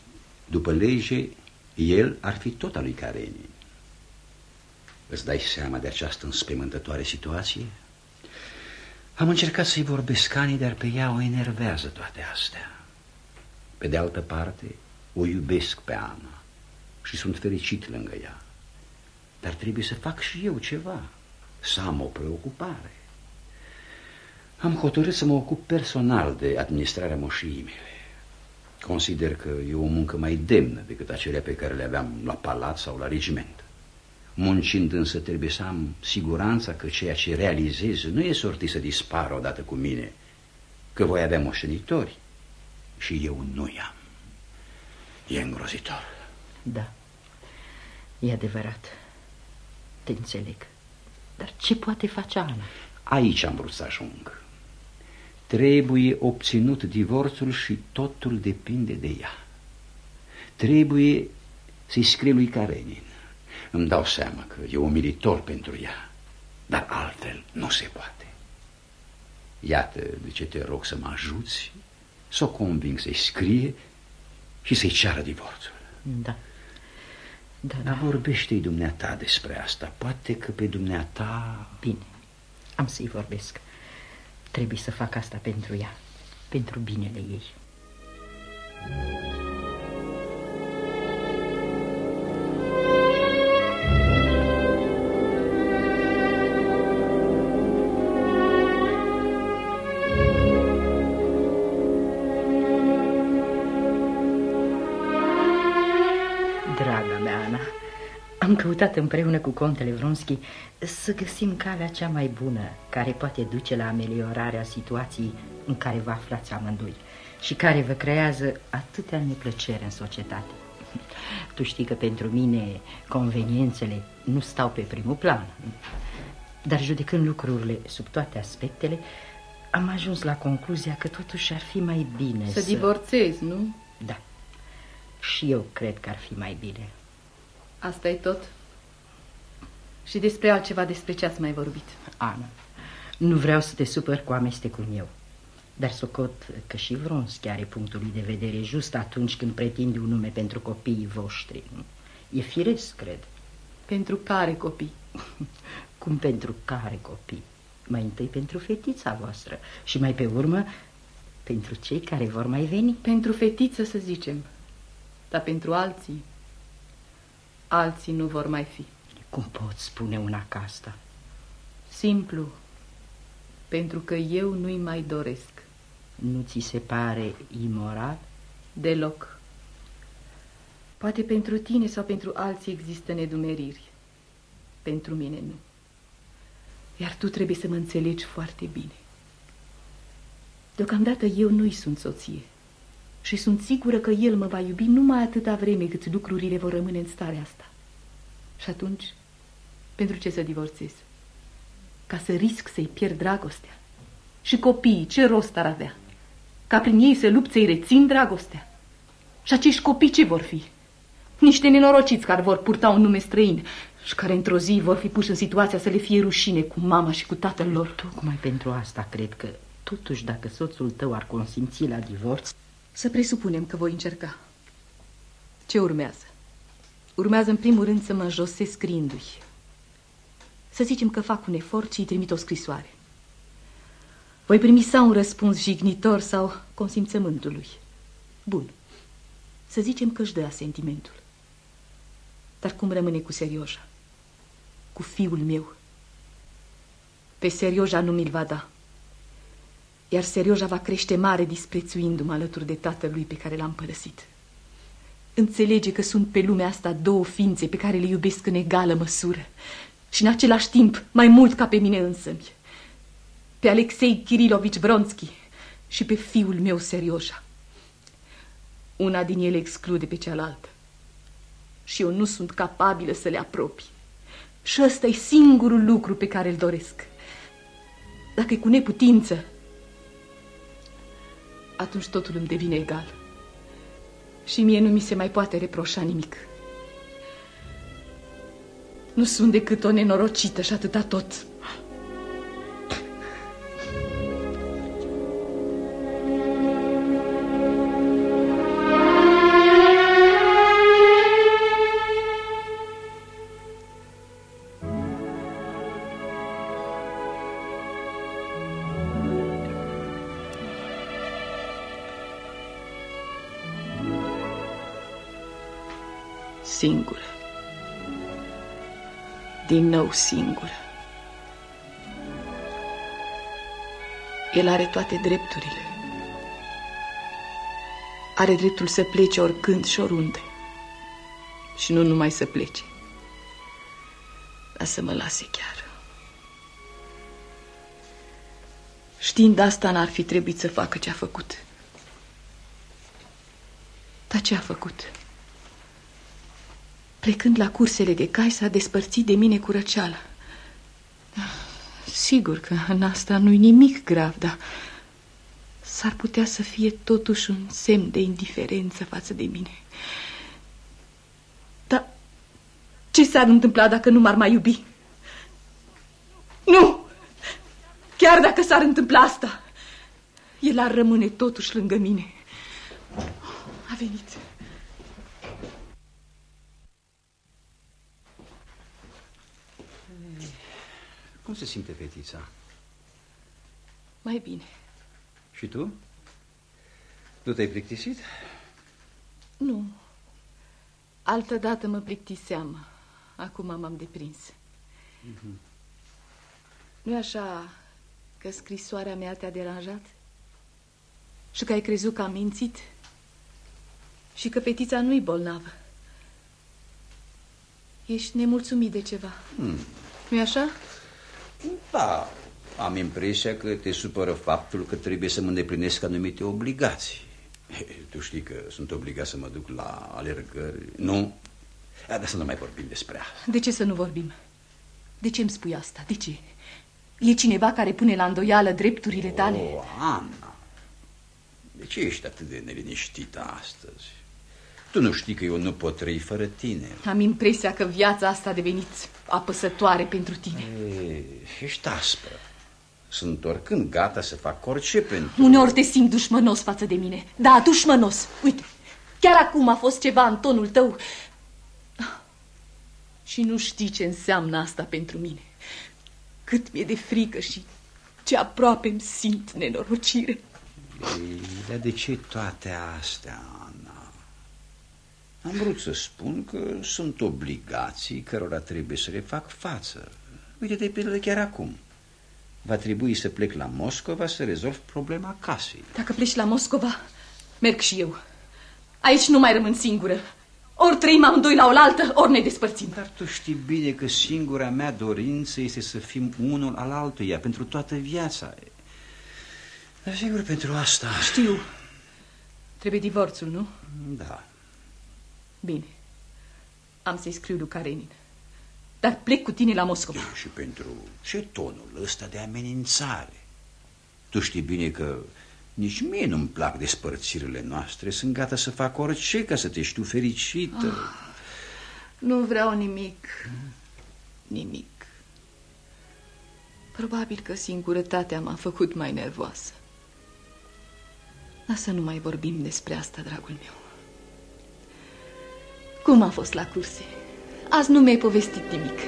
După lege, el ar fi tot al lui Karenin. Îți dai seama de această înspăimântătoare situație? Am încercat să-i vorbesc Ani, dar pe ea o enervează toate astea. Pe de altă parte, o iubesc pe Ana și sunt fericit lângă ea. Dar trebuie să fac și eu ceva, să am o preocupare. Am hotărât să mă ocup personal de administrarea moșiei mele. Consider că e o muncă mai demnă decât acelea pe care le aveam la palat sau la regiment. Muncind însă trebuie să am siguranța că ceea ce realizez nu e sortit să dispară odată cu mine, că voi avea moștenitori și eu nu i-am. E îngrozitor. Da, e adevărat. Te înțeleg. Dar ce poate face Ana? Aici am vrut să ajung. Trebuie obținut divorțul și totul depinde de ea. Trebuie să-i scrie lui Karenin. Îmi dau seama că e umilitor pentru ea, dar altfel nu se poate. Iată de ce te rog să mă ajuți, să o conving să-i scrie și să-i ceară divorțul. Da. Dar vorbește-i dumneata despre asta. Poate că pe dumneata... Bine, am să-i vorbesc. Trebuie să fac asta pentru ea, pentru binele ei. Draga mea, Ana, am căutat împreună cu contele Vronski să găsim calea cea mai bună care poate duce la ameliorarea situației în care vă aflați amândoi și care vă creează atâtea neplăceri în societate. Tu știi că pentru mine conveniențele nu stau pe primul plan, dar judecând lucrurile sub toate aspectele, am ajuns la concluzia că totuși ar fi mai bine să divorțezi, nu? Da, și eu cred că ar fi mai bine. Asta e tot? Și despre altceva, despre ce ați mai vorbit? Ana, nu vreau să te supăr cu amestecul meu, dar socot că și Vronski are punctul lui de vedere just atunci când pretinde un nume pentru copiii voștri. E firesc, cred. Pentru care copii? Cum pentru care copii? Mai întâi pentru fetița voastră și mai pe urmă pentru cei care vor mai veni. Pentru fetiță, să zicem, dar pentru alții nu vor mai fi. Cum poți spune una ca asta? Simplu, pentru că eu nu-i mai doresc. Nu ți se pare imoral? Deloc. Poate pentru tine sau pentru alții există nedumeriri. Pentru mine nu. Iar tu trebuie să mă înțelegi foarte bine. Deocamdată eu nu-i sunt soție și sunt sigură că el mă va iubi numai atâta vreme cât lucrurile vor rămâne în starea asta. Și atunci, pentru ce să divorțez? Ca să risc să-i pierd dragostea. Și copiii, ce rost ar avea? Ca prin ei să lupt să-i rețin dragostea. Și acești copii ce vor fi? Niște nenorociți care vor purta un nume străin și care într-o zi vor fi puși în situația să le fie rușine cu mama și cu tatăl lor. Tocmai pentru asta cred că, totuși, dacă soțul tău ar consimți la divorț... Să presupunem că voi încerca. Ce urmează? Urmează în primul rând să mă înjosesc scriindu-i. Să zicem că fac un efort și îi trimit o scrisoare. Voi primi sau un răspuns jignitor sau consimțământul lui. Bun. Să zicem că își dă asentimentul. Dar cum rămâne cu Serioja? Cu fiul meu? Pe Serioja nu mi-l va da. Iar Serioja va crește mare disprețuindu-mă alături de tatălui pe care l-am părăsit. Înțelege că sunt pe lumea asta două ființe pe care le iubesc în egală măsură și în același timp mai mult ca pe mine însămi. Pe Alexei Kirilovici Vronski și pe fiul meu Serioja. Una din ele exclude pe cealaltă și eu nu sunt capabilă să le apropii. Și ăsta e singurul lucru pe care îl doresc. Dacă e cu neputință, atunci totul îmi devine egal. Și mie nu mi se mai poate reproșa nimic. Nu sunt decât o nenorocită și atâta tot. Singură. Din nou singură. El are toate drepturile. Are dreptul să plece oricând și oriunde. Și nu numai să plece, dar să mă lase chiar. Știind asta, n-ar fi trebuit să facă ce a făcut. Dar ce a făcut? Plecând la cursele de cai, s-a despărțit de mine cu răceală. Sigur că în asta nu-i nimic grav, dar s-ar putea să fie totuși un semn de indiferență față de mine. Dar ce s-ar întâmpla dacă nu m-ar mai iubi? Nu! Chiar dacă s-ar întâmpla asta, el ar rămâne totuși lângă mine. A venit. Cum se simte fetița? Mai bine. Și tu? Nu te-ai plictisit? Nu. Altădată mă plictiseam. Acum m-am deprins. Nu-i așa că scrisoarea mea te-a deranjat? Și că ai crezut că am mințit? Și că fetița nu-i bolnavă? Ești nemulțumit de ceva? Nu-i așa? Da, am impresia că te supără faptul că trebuie să mă îndeplinesc anumite obligații. Tu știi că sunt obligat să mă duc la alergări, nu? Dar să nu mai vorbim despre asta. De ce să nu vorbim? De ce îmi spui asta? De ce? E cineva care pune la îndoială drepturile tale? Ana, de ce ești atât de neliniștită astăzi? Tu nu știi că eu nu pot trăi fără tine. Am impresia că viața asta a devenit apăsătoare pentru tine. Ești aspră. Sunt oricând gata să fac orice pentru... Uneori te simt dușmănos față de mine. Da, dușmănos. Uite, chiar acum a fost ceva în tonul tău. Și nu știi ce înseamnă asta pentru mine. Cât mi-e de frică și ce aproape îmi simt nenorocire. Dar de ce toate astea, Ana? Am vrut să spun că sunt obligații cărora trebuie să le fac față. Uite, de pildă chiar acum. Va trebui să plec la Moscova să rezolv problema casei. Dacă pleci la Moscova, merg și eu. Aici nu mai rămân singură. Ori trăim amândoi la oaltă, ori ne despărțim. Dar tu știi bine că singura mea dorință este să fim unul al altuia pentru toată viața. Dar sigur, pentru asta... Știu. Trebuie divorțul, nu? Da. Bine. Am să-i scriu lui Karenin. Dar plec cu tine la Moscova. Și pentru ce tonul ăsta de amenințare? Tu știi bine că nici mie nu-mi plac despărțirile noastre. Sunt gata să fac orice ca să te știu fericită. Nu vreau nimic. Nimic. Probabil că singurătatea m-a făcut mai nervoasă. Dar să nu mai vorbim despre asta, dragul meu. Cum a fost la curse? Azi nu mi-ai povestit nimic.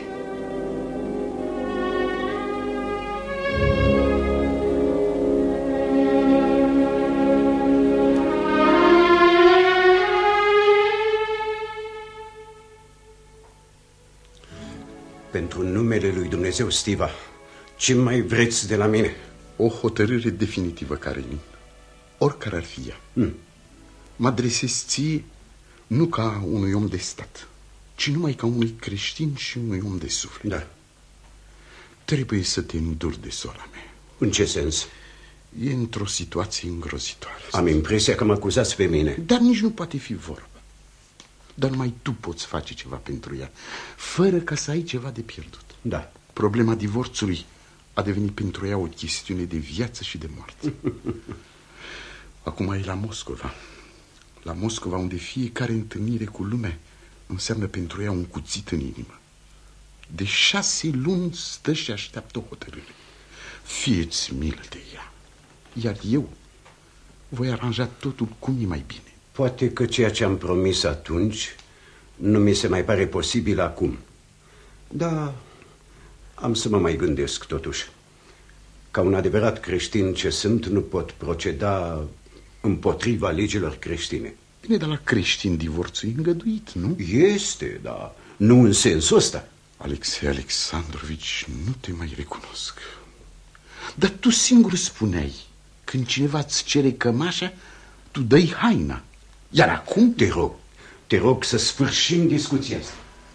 Pentru numele lui Dumnezeu, Stiva, ce mai vreți de la mine? O hotărâre definitivă, Karenin. Oricare ar fi ea. Mă adresez ție nu ca unui om de stat, ci numai ca unui creștin și unui om de suflet. Da. Trebuie să te înduri de sora mea. În ce sens? E într-o situație îngrozitoare. Am impresia că mă acuzați pe mine. Dar nici nu poate fi vorba. Dar numai tu poți face ceva pentru ea, fără ca să ai ceva de pierdut. Da. Problema divorțului a devenit pentru ea o chestiune de viață și de moarte. Acum e la Moscova. La Moscova, unde fiecare întâlnire cu lumea înseamnă pentru ea un cuțit în inimă. De 6 luni stă și așteaptă o hotărâre. Fie-ți milă de ea. Iar eu voi aranja totul cum e mai bine. Poate că ceea ce am promis atunci nu mi se mai pare posibil acum. Da, am să mă mai gândesc totuși. Ca un adevărat creștin ce sunt, nu pot proceda împotriva legilor creștine. Bine, dar la creștin divorțul e îngăduit, nu? Este, dar nu în sensul ăsta. Alexei Alexandrovici, nu te mai recunosc. Dar tu singur spuneai, când cineva îți cere cămașa, tu dai haina. Iar acum te rog să sfârșim discuția asta.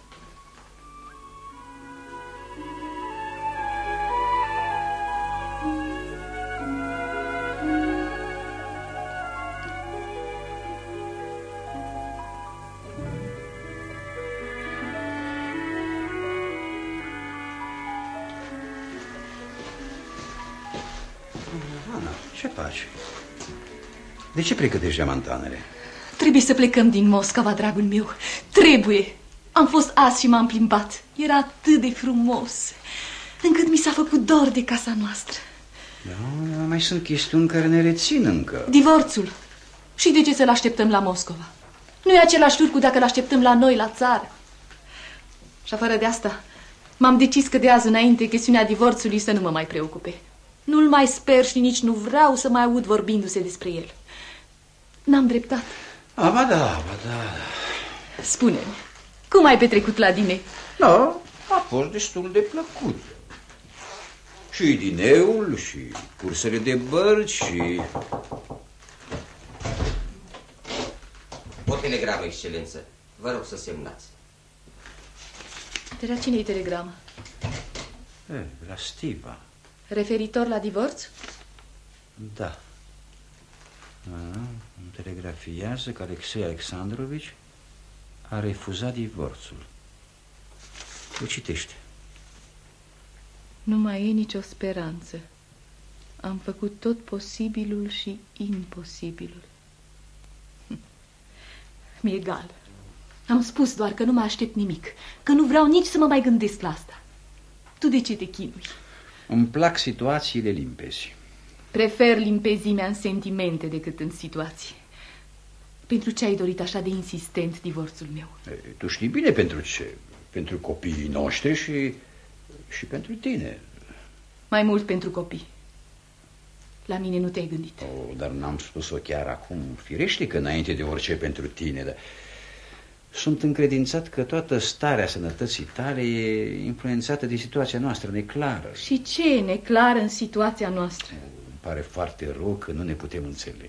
Ce faci? De ce pregătești geamantanele? Trebuie să plecăm din Moscova, dragul meu. Trebuie. Am fost azi și m-am plimbat. Era atât de frumos, încât mi s-a făcut dor de casa noastră. Da, mai sunt chestiuni care ne rețin încă. Divorțul. Și de ce să-l așteptăm la Moscova? Nu e același lucru dacă l-așteptăm la noi, la țară. Și afară de asta, m-am decis că de azi înainte chestiunea divorțului să nu mă mai preocupe. Nu-l mai sper și nici nu vreau să mai aud vorbindu-se despre el. N-am dreptate. Ba da. Spune-mi, cum ai petrecut la dine? Da, a fost destul de plăcut. Și dineul, și cursele de bărci, și... O telegramă, excelență. Vă rog să semnați. De la cine-i telegramă? La Stiva. Referitor la divorț? Da. Îmi telegrafiază că Alexei Alexandrovici a refuzat divorțul. O citește. Nu mai e nicio speranță. Am făcut tot posibilul și imposibilul. Mi-e egal. Am spus doar că nu mai aștept nimic, că nu vreau nici să mă mai gândesc la asta. Tu de ce te chinui? Îmi plac situațiile limpezi. Prefer limpezimea în sentimente decât în situații. Pentru ce ai dorit așa de insistent divorțul meu? Tu știi bine pentru ce. Pentru copiii noștri și pentru tine. Mai mult pentru copii. La mine nu te-ai gândit. Dar n-am spus-o chiar acum. Firește că înainte de orice pentru tine, dar sunt încredințat că toată starea sănătății tale e influențată de situația noastră neclară. Și ce e neclar în situația noastră? Îmi pare foarte rău că nu ne putem înțelege.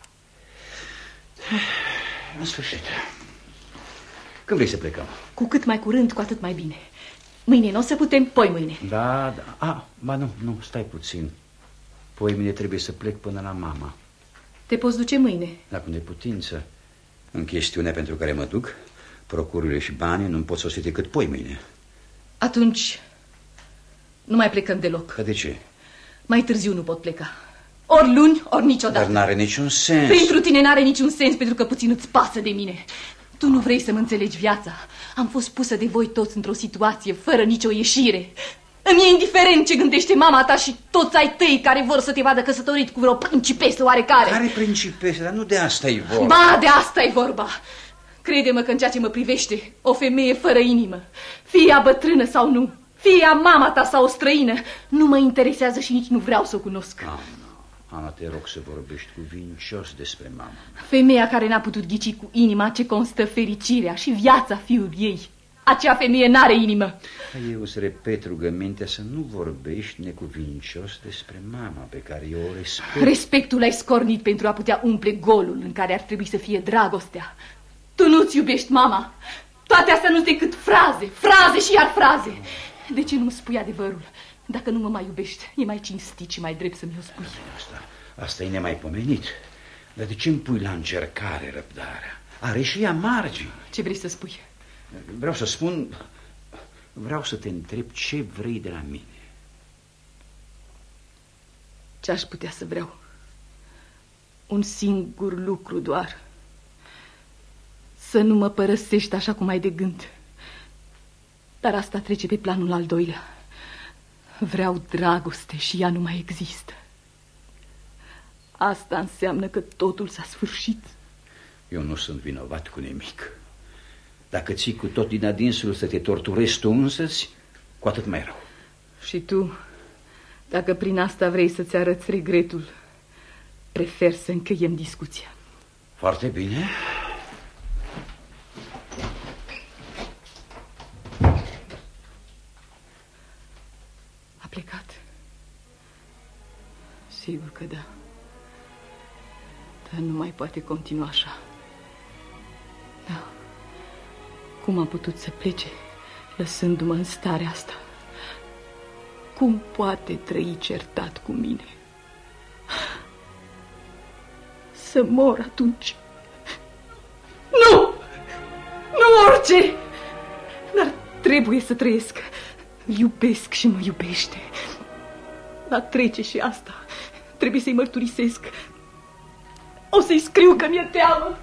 În sfârșit. Când vrei să plecăm? Cu cât mai curând, cu atât mai bine. Mâine nu o să putem, poi mâine. Da. Ba nu, stai puțin. Poi mâine trebuie să plec până la mama. Te poți duce mâine? Dacă de putință. În chestiunea pentru care mă duc, procururile și banii nu pot sosi decât poi mâine. Atunci nu mai plecăm deloc. De ce? Mai târziu nu pot pleca. Ori luni, ori niciodată. Dar n-are niciun sens. Pentru tine n-are niciun sens, pentru că puțin îți pasă de mine. Tu nu vrei să-mi înțelegi viața. Am fost pusă de voi toți într-o situație fără nicio ieșire. Îmi e indiferent ce gândește mama ta și toți ai tăi care vor să te vadă căsătorit cu vreo principesă oarecare. Care principesă? Dar nu de asta e vorba. Ba, de asta e vorba. Crede-mă că în ceea ce mă privește, o femeie fără inimă, fie ea bătrână sau nu, fie ea mama ta sau o străină, nu mă interesează și nici nu vreau să o cunosc. Ana, te rog să vorbești cuvincios despre mama. Femeia care n-a putut ghici cu inima ce constă fericirea și viața fiului ei. Acea femeie n-are inimă. Eu îți repet rugămintea să nu vorbești necuvincios despre mama pe care eu o respect. Respectul l-ai scornit pentru a putea umple golul în care ar trebui să fie dragostea. Tu nu-ți iubești mama. Toate astea nu sunt decât fraze și iar fraze. De ce nu-mi spui adevărul? Dacă nu mă mai iubești, e mai cinstit și mai drept să mi-o spui. Asta e nemaipomenit. Dar de ce îmi pui la încercare răbdarea? Are și ea margini. Ce vrei să spui? Vreau să spun... Vreau să te întreb ce vrei de la mine. Ce aș putea să vreau? Un singur lucru doar. Să nu mă părăsești așa cum ai de gând. Dar asta trece pe planul al doilea. Vreau dragoste și ea nu mai există. Asta înseamnă că totul s-a sfârșit. Eu nu sunt vinovat cu nimic. Dacă ții cu tot din adinsul să te torturezi tu însăți, cu atât mai rău. Și tu, dacă prin asta vrei să-ți arăți regretul, prefer să încheiem discuția. Foarte bine. că da. Dar nu mai poate continua așa. Da. Cum am putut să plece lăsându-mă în starea asta? Cum poate trăi certat cu mine? Să mor atunci. Nu! Nu orice! Dar trebuie să trăiesc. Îl iubesc și mă iubește. Dar trece și asta. Trebuie să-i mărturisesc. O să-i scriu că mi-e teamă.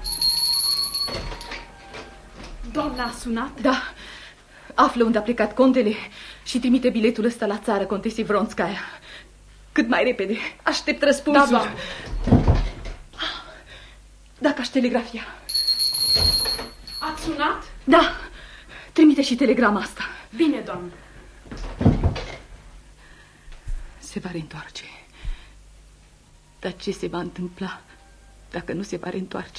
Doamna a sunat? Da. Află unde a plecat contele și trimite biletul ăsta la țară, contesei Vronskaya. Cât mai repede. Aștept răspunsul. Da, doamnă. Dacă aș telegrafia. Ați sunat? Da. Trimite și telegrama asta. Bine, doamnă. Se va reîntoarce. Dar ce se va întâmpla dacă nu se va reîntoarce?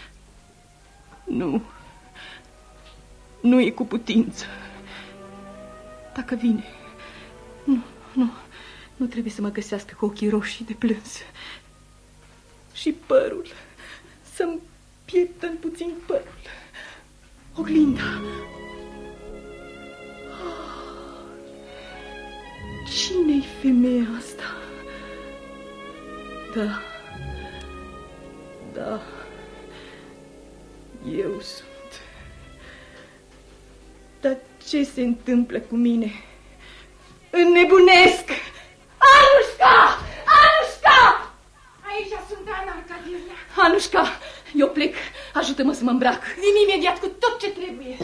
Nu. Nu e cu putință. Dacă vine, nu trebuie să mă găsească cu ochii roșii de plâns. Și părul, să-mi pieptăn puțin părul. Oglinda. Cine-i femeia asta? Da, eu sunt. Dar ce se întâmplă cu mine? Înnebunesc! Anușca! Anușca! Aici sunt, Ana Arcadievna. Anușca, eu plec. Ajută-mă să mă îmbrac. Vin imediat cu tot ce trebuie.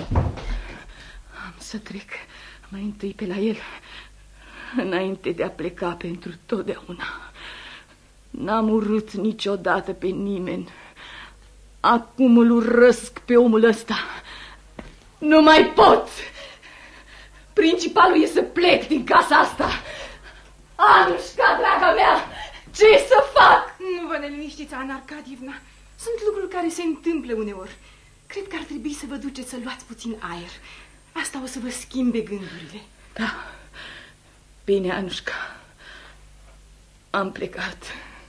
Am să trec mai întâi pe la el, înainte de a pleca pentru totdeauna. N-am urât niciodată pe nimeni. Acum îl urăsc pe omul ăsta. Nu mai pot! Principalul e să plec din casa asta. Anușca, draga mea, ce să fac? Nu vă neliniștiți, Ana Arcadievna. Sunt lucruri care se întâmplă uneori. Cred că ar trebui să vă duceți să luați puțin aer. Asta o să vă schimbe gândurile. Da. Bine, Anușca. Am plecat.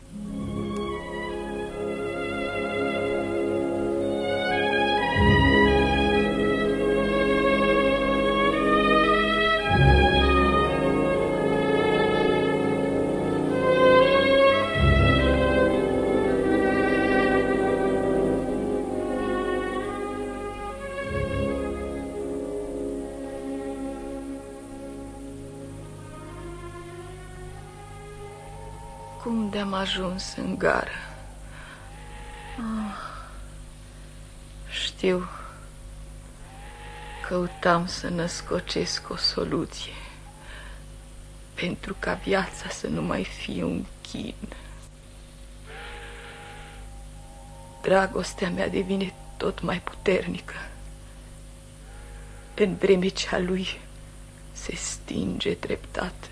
Cum de-am ajuns în gară? Știu. Căutam să născocesc o soluție pentru ca viața să nu mai fie un chin. Dragostea mea devine tot mai puternică, în vreme ce a lui se stinge treptat.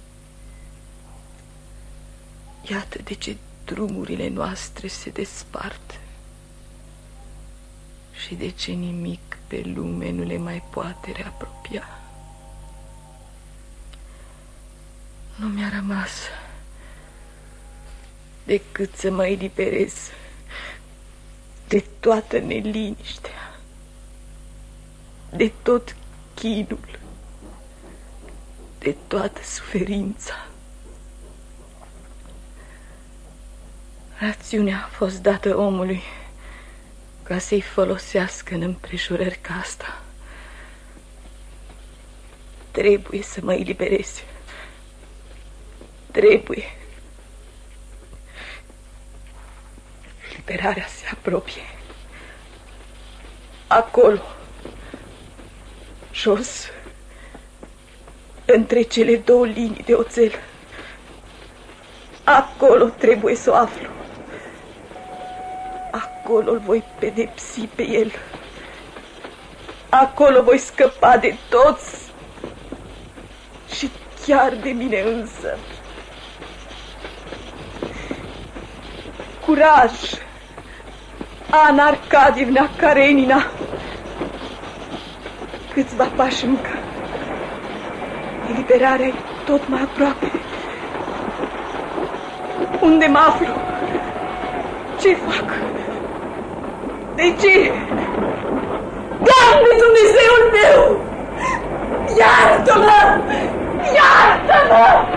Iată de ce drumurile noastre se despart și de ce nimic pe lume nu le mai poate reapropia. Nu mi-a rămas decât să mă eliberez de toată neliniștea, de tot chinul, de toată suferința. Rațiunea a fost dată omului ca să-i folosească în împrejurări ca asta. Trebuie să mă eliberez. Trebuie. Liberarea se apropie. Acolo, jos, între cele două linii de oțel. Acolo trebuie să o aflu. Acolo îl voi pedepsi pe el. Acolo voi scăpa de toți și chiar de mine însă. Curaj, Ana Arcadievna Karenina. Câțiva pași încă. Eliberarea e tot mai aproape. Unde mă aflu? Ce fac? De ce? Doamne, Dumnezeul meu! Iartă-mă! Iartă-mă!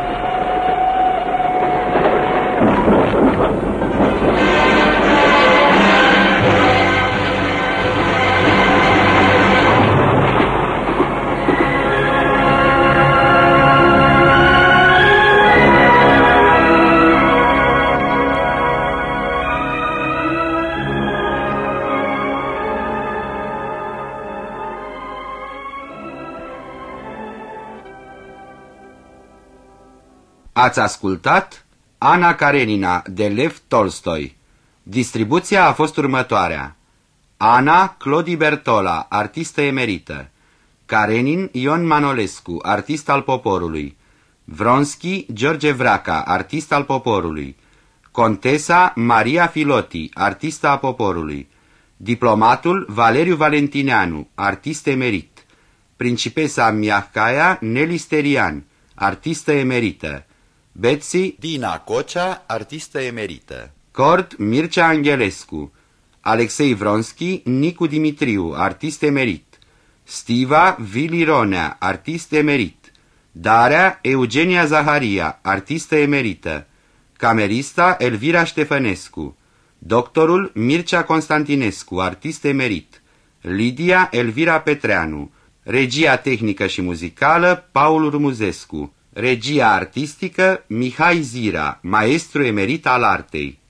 Ați ascultat Ana Karenina de Lev Tolstoi. Distribuția a fost următoarea: Ana Clodi Bertola, artistă emerită; Karenin Ion Manolescu, artist al poporului; Vronski George Vraca, artist al poporului; Contesa Maria Filoti, artistă a poporului; diplomatul Valeriu Valentineanu, artist emerit; principesa Miahcaia Nelly Sterian, artistă emerită; Betsy Dina Cocea, artistă emerită; Cord Mircea Angelescu; Alexei Vronski Nicu Dimitriu, artist emerit; Stiva Vili Ronea, artist emerit; Darea Eugenia Zaharia, artistă emerită; camerista Elvira Ștefănescu; doctorul Mircea Constantinescu, artist emerit; Lidia Elvira Petreanu; regia tehnică și muzicală Paul Urmuzescu; regia artistică Mihai Zira, maestru emerit al artei.